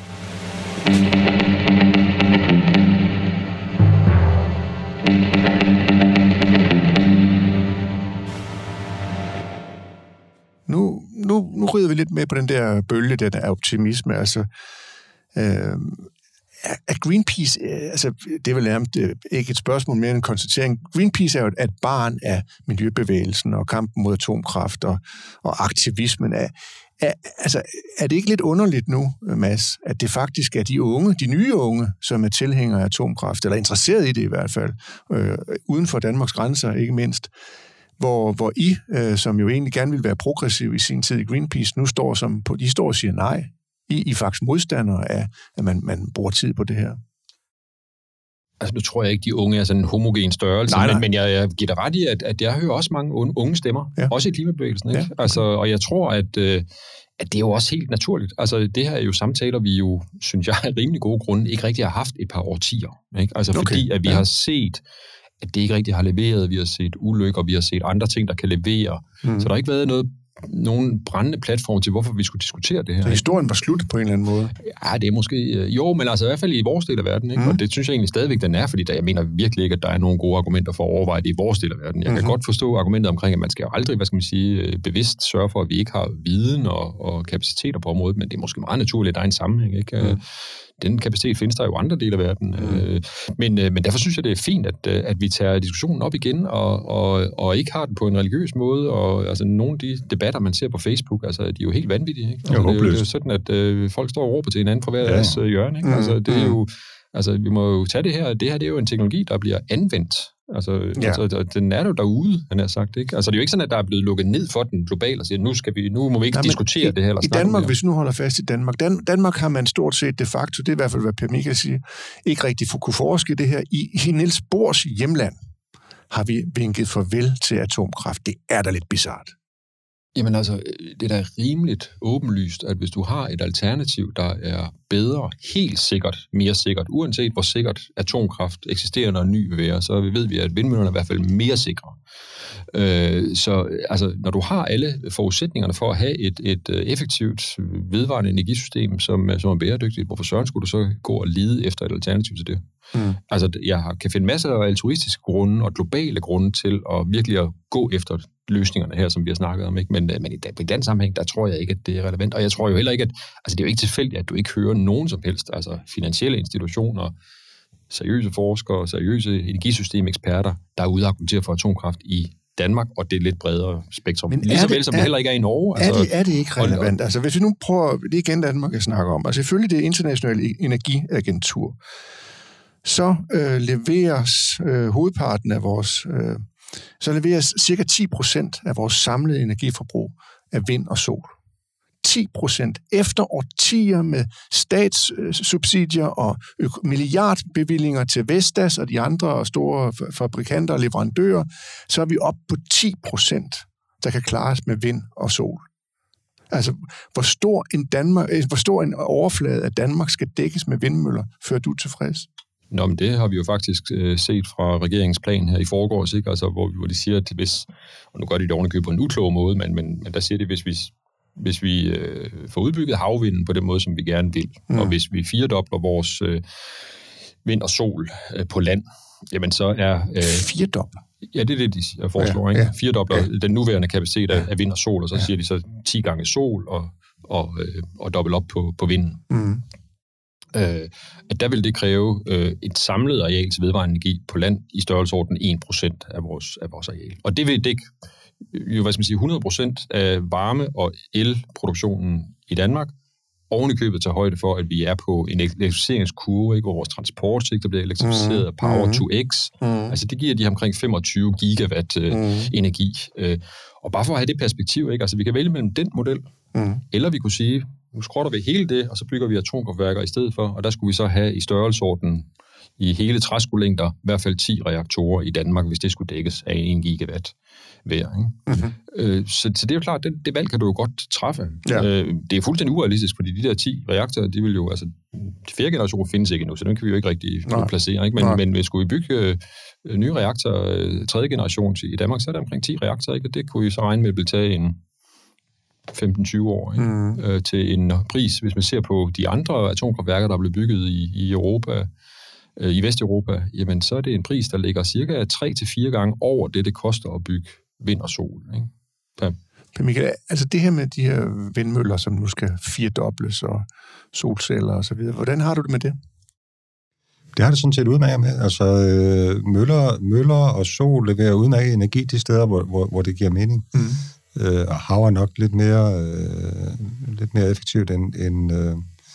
Speaker 2: Nu, nu, nu rider vi lidt med på den der bølge, der er optimisme. Altså, øh, er Greenpeace, øh, altså, det er vel nærmest øh, ikke et spørgsmål mere end en konstatering. Greenpeace er jo et barn af miljøbevægelsen og kampen mod atomkraft og, og aktivismen. Er, er, altså, er det ikke lidt underligt nu, Mads, at det faktisk er de unge, de nye unge, som er tilhængere af atomkraft, eller interesseret i det i hvert fald, øh, uden for Danmarks grænser ikke mindst, Hvor, hvor I, øh, som jo egentlig gerne ville være progressiv i sin tid i Greenpeace, nu står som på, de står og siger nej. I, I er faktisk modstandere af, at man, man bruger tid på det her.
Speaker 4: Altså, nu tror jeg ikke, de unge er sådan en homogen størrelse, nej, nej. men, men jeg, jeg giver dig ret i, at, at jeg hører også mange unge stemmer, ja. også i klimabevægelsen. Ikke? Ja, okay. Altså, og jeg tror, at, øh, at det er jo også helt naturligt. Altså, det her er jo samtaler, vi jo, synes jeg, af rimelig gode grunde, ikke rigtig har haft et par årtier. Ikke? Altså, okay. fordi at vi ja. har set at det ikke rigtig har leveret. Vi har set ulykker, vi har set andre ting, der kan levere. Mm. Så der har ikke været noget, nogen brændende platform til, hvorfor vi skulle diskutere det her.
Speaker 2: Så historien var slut på en eller anden måde?
Speaker 4: Ja, det er måske... Jo, men altså i hvert fald i vores del af verden. Ikke? Mm. Og det synes jeg egentlig stadigvæk, den er, fordi der, jeg mener virkelig ikke, at der er nogle gode argumenter for at overveje det i vores del af verden. Jeg mm-hmm. kan godt forstå argumentet omkring, at man skal jo aldrig, hvad skal man sige, bevidst sørge for, at vi ikke har viden og, og kapaciteter på området, men det er måske meget naturligt, at der er en sammenhæng, ikke? Mm. Den kapacitet findes der jo andre dele af verden. Mm. Men, men derfor synes jeg, det er fint, at, at vi tager diskussionen op igen, og, og, og ikke har den på en religiøs måde. Og altså, nogle af de debatter, man ser på Facebook, altså, de er jo helt vanvittige. Ikke? Altså, det, er jo, det er jo sådan, at øh, folk står og råber til hinanden fra hver ja. deres hjørne. Ikke? Altså, det er jo, altså, vi må jo tage det her. Det her det er jo en teknologi, der bliver anvendt. Altså, ja. altså, den er jo derude, han har sagt. Ikke? Altså, det er jo ikke sådan, at der er blevet lukket ned for den globalt og siger, nu, skal vi, nu må vi ikke Nej, diskutere i, det her. Eller
Speaker 2: i Danmark, hvis vi nu holder fast i Danmark, Dan, Danmark har man stort set de facto, det er i hvert fald, hvad Per Michael siger, ikke rigtig kunne forske det her. I, i Niels Bohrs hjemland har vi vinket farvel til atomkraft. Det er da lidt bizart.
Speaker 4: Jamen altså, det er da rimeligt åbenlyst, at hvis du har et alternativ, der er bedre, helt sikkert, mere sikkert, uanset hvor sikkert atomkraft eksisterer, når ny vil være, så ved vi, at vindmøllerne er i hvert fald mere sikre. Øh, så altså, når du har alle forudsætningerne for at have et, et effektivt, vedvarende energisystem, som, som er bæredygtigt, hvorfor søren skulle du så gå og lede efter et alternativ til det? Mm. Altså, jeg kan finde masser af altruistiske grunde og globale grunde til at virkelig at gå efter løsningerne her, som vi har snakket om, ikke? Men, men i, i den sammenhæng, der tror jeg ikke, at det er relevant. Og jeg tror jo heller ikke, at altså, det er jo ikke tilfældigt, at du ikke hører nogen som helst, altså finansielle institutioner, seriøse forskere, seriøse energisystemeksperter, der er ude at argumentere for atomkraft i Danmark, og det er lidt bredere spektrum. Men lige så vel, som det heller ikke er i Norge.
Speaker 2: Er, altså, det, er det ikke relevant? Altså, hvis vi nu prøver, det er igen Danmark, jeg snakker om, altså selvfølgelig det internationale energiagentur, så øh, leveres øh, hovedparten af vores, øh, så leveres cirka ti procent af vores samlede energiforbrug af vind og sol. ti procent efter årtier med statssubsidier og milliardbevillinger til Vestas og de andre store fabrikanter og leverandører, så er vi oppe på ti procent, der kan klares med vind og sol. Altså, hvor stor en, Danmark, hvor stor en overflade af Danmark skal dækkes med vindmøller, før du er tilfreds?
Speaker 4: Nå, men det har vi jo faktisk øh, set fra regeringens plan her i forgårs, ikke? Altså, hvor, hvor de siger, at hvis, og nu gør de det ovenikøbet på en uklog måde, men, men, men der siger de, hvis vi Hvis vi øh, får udbygget havvinden på den måde, som vi gerne vil, mm. og hvis vi firedobler vores øh, vind og sol øh, på land, jamen så er... Øh,
Speaker 2: firedobler?
Speaker 4: Ja, det er det, de foreslår, ja, ikke? Ja. Firedobler ja. Den nuværende kapacitet af, af vind og sol, og så ja. siger de så ti gange sol og, og, øh, og dobbelt op på, på vinden. Mm. Øh, at der vil det kræve øh, et samlet areal til vedvarende energi på land i størrelsesorden en procent af vores, af vores areal. Og det vil dække jo, hvad skal man sige, hundrede procent af varme- og elproduktionen i Danmark, oven i købet tager højde for, at vi er på en elektrificeringskurve, ikke, hvor vores transportsektor bliver elektrificeret af Power to X. Mm. Altså, det giver de omkring femogtyve gigawatt øh, mm. energi. Øh, og bare for at have det perspektiv, ikke, altså, vi kan vælge mellem den model, mm. eller vi kunne sige, nu skrotter vi hele det, og så bygger vi atomkraftværker i stedet for, og der skulle vi så have i størrelsesorden i hele træskolængder, i hvert fald ti reaktorer i Danmark, hvis det skulle dækkes af en gigawatt hver. Mm-hmm. Øh, så, så det er jo klart, det, det valg kan du jo godt træffe. Ja. Øh, det er fuldstændig urealistisk, fordi de der ti reaktorer, de vil jo, altså, de fjerde generation findes ikke endnu, så den kan vi jo ikke rigtig Nej. placere. Ikke? Men, men hvis skulle vi bygge øh, nye reaktorer, øh, tredje generation i Danmark, så er der omkring ti reaktorer, ikke? Og det kunne vi så regne med at ville tage en femten til tyve år ikke? Mm. Øh, til en pris, hvis man ser på de andre atomkraftværker, der er blevet bygget i, i Europa, i Vesteuropa, jamen så er det en pris, der ligger cirka tre til fire gange over det, det koster at bygge vind og sol. Ikke? Ja.
Speaker 2: Michael, altså det her med de her vindmøller, som nu skal firedobles, og solceller og så videre, hvordan har du det med det?
Speaker 3: Det har det sådan set udmærket med. Altså øh, møller, møller og sol leverer udmærket energi de steder, hvor, hvor, hvor det giver mening. Mm. Øh, og hav er nok lidt mere, øh, lidt mere effektivt end, end øh,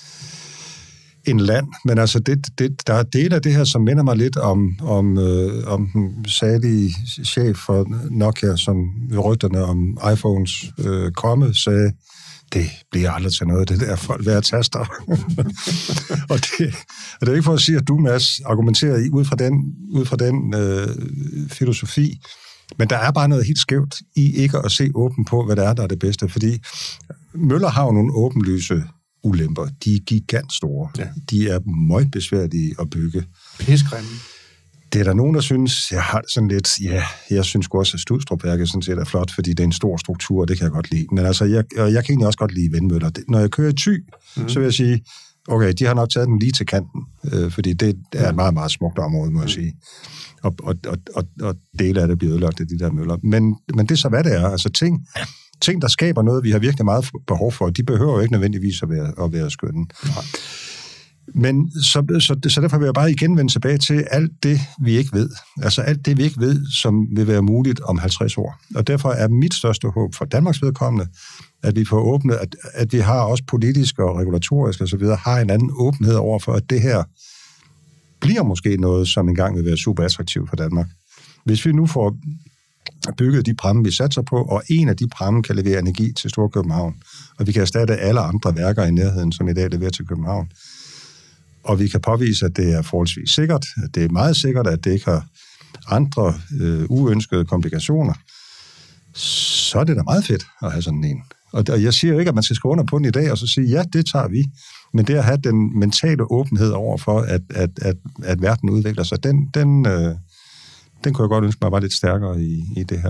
Speaker 3: en land, men altså det, det, der er del af det her, som minder mig lidt om, om, øh, om den salige chef for Nokia, som ved rygterne om iPhones øh, komme, sagde, det bliver aldrig til noget, det der folk være taster. og, det, og det er ikke for at sige, at du, Mads, argumenterer i, ud fra den, ud fra den øh, filosofi, men der er bare noget helt skævt i ikke at se åben på, hvad det er, der er det bedste, fordi møller har jo nogle åbenlyse ulemper. De er gigantstore. Ja. De er meget besværlige at bygge.
Speaker 2: Pissegrimme.
Speaker 3: Det er der nogen, der synes, jeg har sådan lidt, ja, jeg synes også, at Studstrupværket sådan set er flot, fordi det er en stor struktur, og det kan jeg godt lide. Men altså, jeg, jeg kan egentlig også godt lide vindmøller. Når jeg kører i Thy, mm. så vil jeg sige, okay, de har nok taget den lige til kanten, øh, fordi det er et meget, meget smukt område, må jeg sige. Og, og, og, og, og dele af det bliver ødelagt af de der møller. Men, men det er så, hvad det er. Altså ting, ting, der skaber noget, vi har virkelig meget behov for, de behøver jo ikke nødvendigvis at være, at være skønne. Nej. Men så, så, så derfor vil jeg bare igen vende tilbage til alt det, vi ikke ved. Altså alt det, vi ikke ved, som vil være muligt om halvtreds år. Og derfor er mit største håb for Danmarks vedkommende, at vi får åbnet, at, at vi har også politisk og regulatorisk og så videre, har en anden åbenhed over for, at det her bliver måske noget, som engang vil være super attraktivt for Danmark. Hvis vi nu får bygget de pramme, vi satser på, og en af de pramme kan levere energi til Storkøbenhavn, og vi kan erstatte alle andre værker i nærheden, som i dag leverer til København, og vi kan påvise, at det er forholdsvis sikkert, at det er meget sikkert, at det ikke har andre øh, uønskede komplikationer, så er det da meget fedt at have sådan en. Og jeg siger jo ikke, at man skal skrive under på den i dag, og så sige, ja, det tager vi. Men det at have den mentale åbenhed over for, at, at, at, at verden udvikler sig, den, den, øh, den kunne jeg godt ønske mig var lidt stærkere i, i det her land.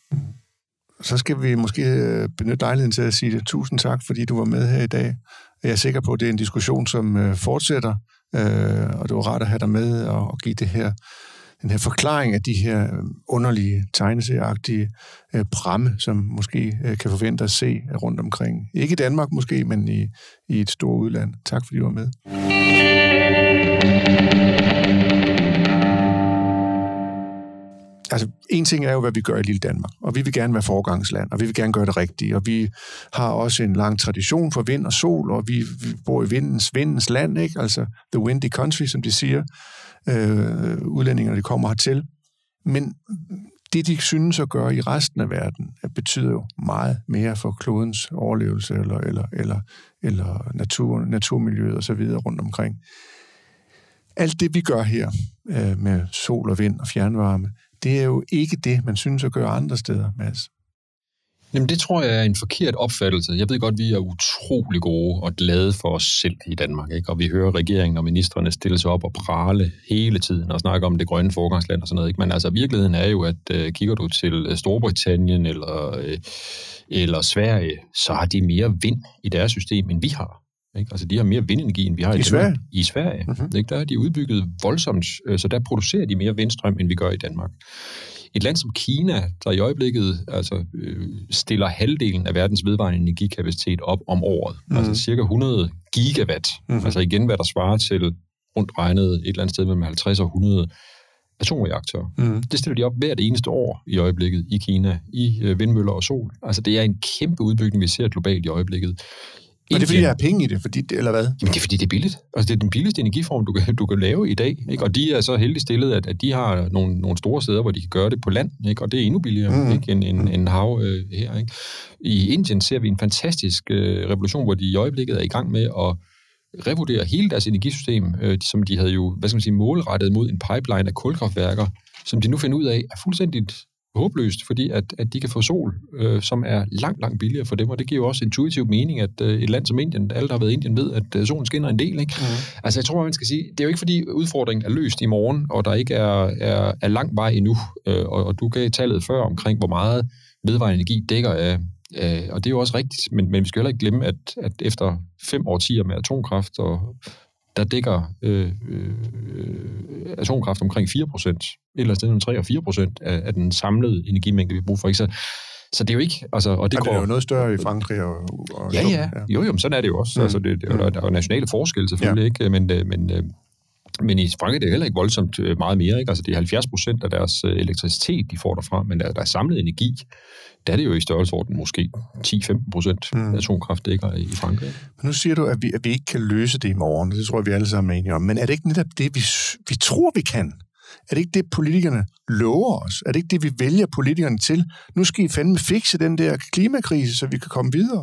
Speaker 2: Så skal vi måske benytte lejligheden til at sige det. Tusind tak, fordi du var med her i dag. Jeg er sikker på, at det er en diskussion, som fortsætter, og det var rart at have dig med og give det her, den her forklaring af de her underlige, tegneserieagtige bramme, som måske kan forvente at se rundt omkring. Ikke i Danmark måske, men i, i et stort udland. Tak, fordi du var med. Altså, en ting er jo, hvad vi gør i lille Danmark, og vi vil gerne være foregangsland, og vi vil gerne gøre det rigtigt, og vi har også en lang tradition for vind og sol, og vi, vi bor i vindens, vindens land, ikke? Altså the windy country, som de siger, øh, udlændingerne, de kommer hertil. Men det, de synes at gøre i resten af verden, betyder jo meget mere for klodens overlevelse, eller, eller, eller, eller natur, naturmiljøet og så videre rundt omkring. Alt det, vi gør her øh, med sol og vind og fjernvarme, det er jo ikke det, man synes at gøre andre steder, Mads.
Speaker 4: Jamen, det tror jeg er en forkert opfattelse. Jeg ved godt, vi er utrolig gode og glade for os selv i Danmark, ikke? Og vi hører regeringen og ministerne stille sig op og prale hele tiden og snakke om det grønne foregangsland og sådan noget, ikke? Men altså, virkeligheden er jo, at øh, kigger du til Storbritannien eller, øh, eller Sverige, så har de mere vind i deres system, end vi har. Ikke? Altså, de har mere vindenergi, end vi har i,
Speaker 2: I Sverige.
Speaker 4: I Sverige.
Speaker 2: Mm-hmm.
Speaker 4: Ikke? Der har de udbygget voldsomt, så der producerer de mere vindstrøm, end vi gør i Danmark. Et land som Kina, der i øjeblikket altså, øh, stiller halvdelen af verdens vedvarende energikapacitet op om året. Mm-hmm. Altså cirka hundrede gigawatt. Mm-hmm. Altså igen, hvad der svarer til rundt regnet et eller andet sted mellem halvtreds og hundrede atomreaktorer. Mm-hmm. Det stiller de op hvert eneste år i øjeblikket i Kina, i øh, vindmøller og sol. Altså det er en kæmpe udbygning, vi ser globalt i øjeblikket.
Speaker 2: Og det er fordi, der er penge i det, fordi det, eller hvad?
Speaker 4: Jamen, det er fordi, det er billigt. Altså, det er den billigste energiform, du kan, du kan lave i dag. Ikke? Og de er så heldigt stillet, at, at de har nogle, nogle store steder, hvor de kan gøre det på land, ikke? Og det er endnu billigere mm. ikke? end en, en hav øh, her. Ikke? I Indien ser vi en fantastisk øh, revolution, hvor de i øjeblikket er i gang med at revurdere hele deres energisystem, øh, som de havde jo, hvad skal man sige, målrettet mod en pipeline af kulkraftværker, som de nu finder ud af er fuldstændigt håbløst, fordi at, at de kan få sol, øh, som er langt, langt billigere for dem, og det giver jo også intuitiv mening, at øh, et land som Indien, alle der har været i Indien, ved, at øh, solen skinner en del, ikke? Mm. Altså, jeg tror, man skal sige, det er jo ikke fordi udfordringen er løst i morgen, og der ikke er, er, er lang vej endnu, øh, og, og du gav tallet før omkring, hvor meget vedvarende energi dækker af, øh, og det er jo også rigtigt, men, men vi skal heller ikke glemme, at, at efter fem årtier med atomkraft og der dækker øh, øh, atomkraft omkring fire procent, et eller andet sted mellem tre og fire procent af, af den samlede energimængde, vi bruger for. Ikke? Så, så det er jo ikke... Altså, og det,
Speaker 2: og det er jo noget større i Frankrig og... og
Speaker 4: ja, ja. Jo, jo, men sådan er det jo også. Mm. Altså, det, det, der, der er jo nationale forskelle selvfølgelig, ja. ikke? Men, men, men i Frankrig det er heller ikke voldsomt meget mere. Ikke? Altså, det er halvfjerds procent af deres elektricitet, de får derfra, men der, der er samlet energi. Der er det jo i størrelsesorden måske ti til femten procent mm. atomkraft dækker i Frankrig.
Speaker 2: Men nu siger du, at vi, at vi ikke kan løse det i morgen. Det tror jeg, vi alle sammen er enige om. Men er det ikke netop det, vi, vi tror, vi kan? Er det ikke det, politikerne lover os? Er det ikke det, vi vælger politikerne til? Nu skal I fandme fikse den der klimakrise, så vi kan komme videre.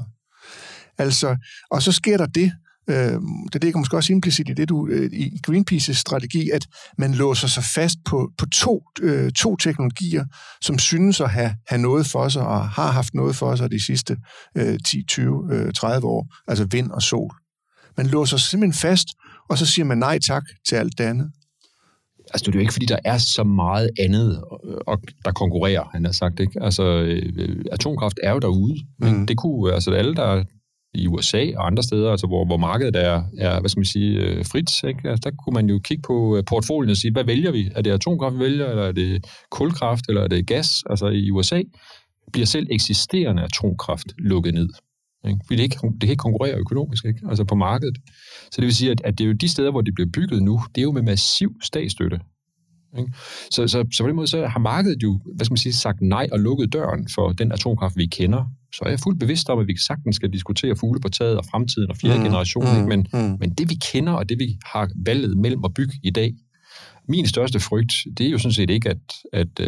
Speaker 2: Altså, og så sker der det, øh, det ligger måske også implicit i det, du, øh, i Greenpeace's strategi, at man låser sig fast på, på to, øh, to teknologier, som synes at have, have noget for sig, og har haft noget for sig de sidste øh, ti, tyve, tredive år, altså vind og sol. Man låser sig simpelthen fast, og så siger man nej tak til alt det andet.
Speaker 4: Altså, det er jo ikke, fordi der er så meget andet, og der konkurrerer, han har sagt, ikke? Altså, øh, atomkraft er jo derude. Mm. Det kunne, altså alle, der i U S A og andre steder, altså hvor, hvor markedet er, er, hvad skal man sige, øh, frit, ikke? Altså, der kunne man jo kigge på portfolien og sige, hvad vælger vi? Er det atomkraft, vi vælger, eller er det kulkraft, eller er det gas? Altså i U S A bliver selv eksisterende atomkraft lukket ned. Ikke? Fordi det, ikke, det kan ikke konkurrere økonomisk, ikke? Altså på markedet. Så det vil sige, at, at det er jo de steder, hvor det bliver bygget nu, det er jo med massiv statsstøtte. Ikke? Så, så, så på den måde så har markedet jo, hvad skal man sige, sagt nej og lukket døren for den atomkraft, vi kender. Så er jeg fuldt bevidst om, at vi sagtens skal diskutere fugle på taget og fremtiden og fjerde mm, generation. Mm, ikke? Men, mm. men det vi kender, og det vi har valget mellem at bygge i dag, min største frygt, det er jo sådan set ikke, at, at,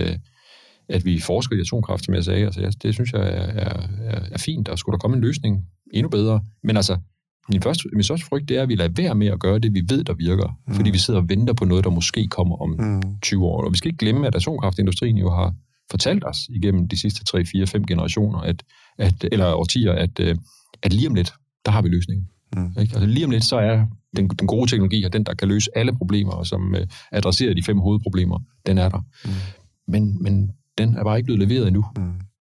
Speaker 4: at vi forsker i atomkraft, som jeg sagde. Altså, det synes jeg er, er, er fint, og skulle der komme en løsning endnu bedre. Men altså, min, første, min største frygt, det er, at vi lader være med at gøre det, vi ved, der virker. Mm. Fordi vi sidder og venter på noget, der måske kommer om mm. tyve år. Og vi skal ikke glemme, at atomkraftindustrien jo har fortalt os igennem de sidste tre, fire, fem generationer, at, at, eller årtier, at, at lige om lidt, der har vi løsningen. Mm. Ikke? Altså lige om lidt, så er den, den gode teknologi, og den, der kan løse alle problemer, og som uh, adresserer de fem hovedproblemer, den er der. Mm. Men, men den er bare ikke blevet leveret endnu. Mm.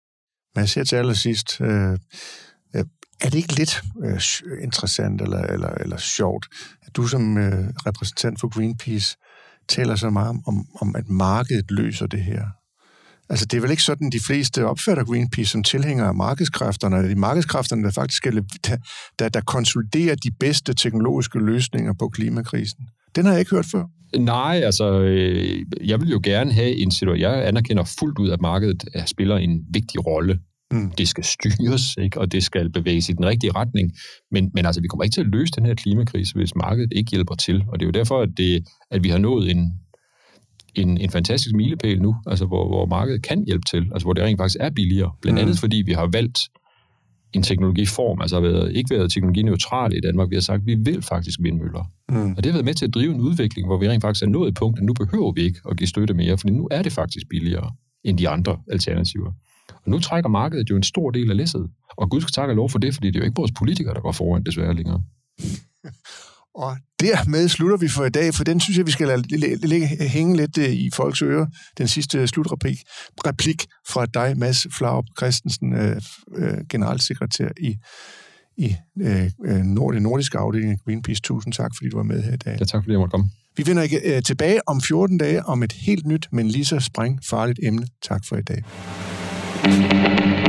Speaker 2: Mads, her til allersidst, øh, øh, er det ikke lidt øh, interessant eller, eller, eller sjovt, at du som øh, repræsentant for Greenpeace taler så meget om, om, at markedet løser det her? Altså, det er vel ikke sådan, de fleste opfatter Greenpeace som tilhængere af markedskræfterne, eller de markedskræfterne, der faktisk skal, der, der, der konsoliderer de bedste teknologiske løsninger på klimakrisen. Den har jeg ikke hørt før.
Speaker 4: Nej, altså, øh, jeg vil jo gerne have en situation. Jeg anerkender fuldt ud, at markedet spiller en vigtig rolle. Mm. Det skal styres, ikke? Og det skal bevæges i den rigtige retning. Men, men altså, vi kommer ikke til at løse den her klimakrise, hvis markedet ikke hjælper til. Og det er jo derfor, at, det, at vi har nået en, en, en fantastisk milepæl nu, altså, hvor, hvor markedet kan hjælpe til, altså hvor det rent faktisk er billigere. Blandt andet, mm. fordi vi har valgt en teknologiform, altså har været, ikke været teknologineutrale i Danmark. Vi har sagt, at vi vil faktisk vindmøller. Mm. Og det har været med til at drive en udvikling, hvor vi rent faktisk er nået et punkt, at nu behøver vi ikke at give støtte mere, fordi nu er det faktisk billigere end de andre alternativer. Og nu trækker markedet jo en stor del af læsset. Og Gud skal takke lov for det, fordi det er jo ikke vores politikere, der går foran desværre længere.
Speaker 2: Og dermed slutter vi for i dag, for den synes jeg, vi skal lade ligge hænge lidt i folks ører. Den sidste slutreplik replik fra dig, Mads Flaurup Christensen, øh, øh, generalsekretær i, i øh, nord, nordiske afdeling af Greenpeace. Tusind tak, fordi du var med her i dag.
Speaker 4: Ja, tak fordi jeg måtte komme.
Speaker 2: Vi vender øh, tilbage om fjorten dage om et helt nyt, men lige så sprængfarligt emne. Tak for i dag.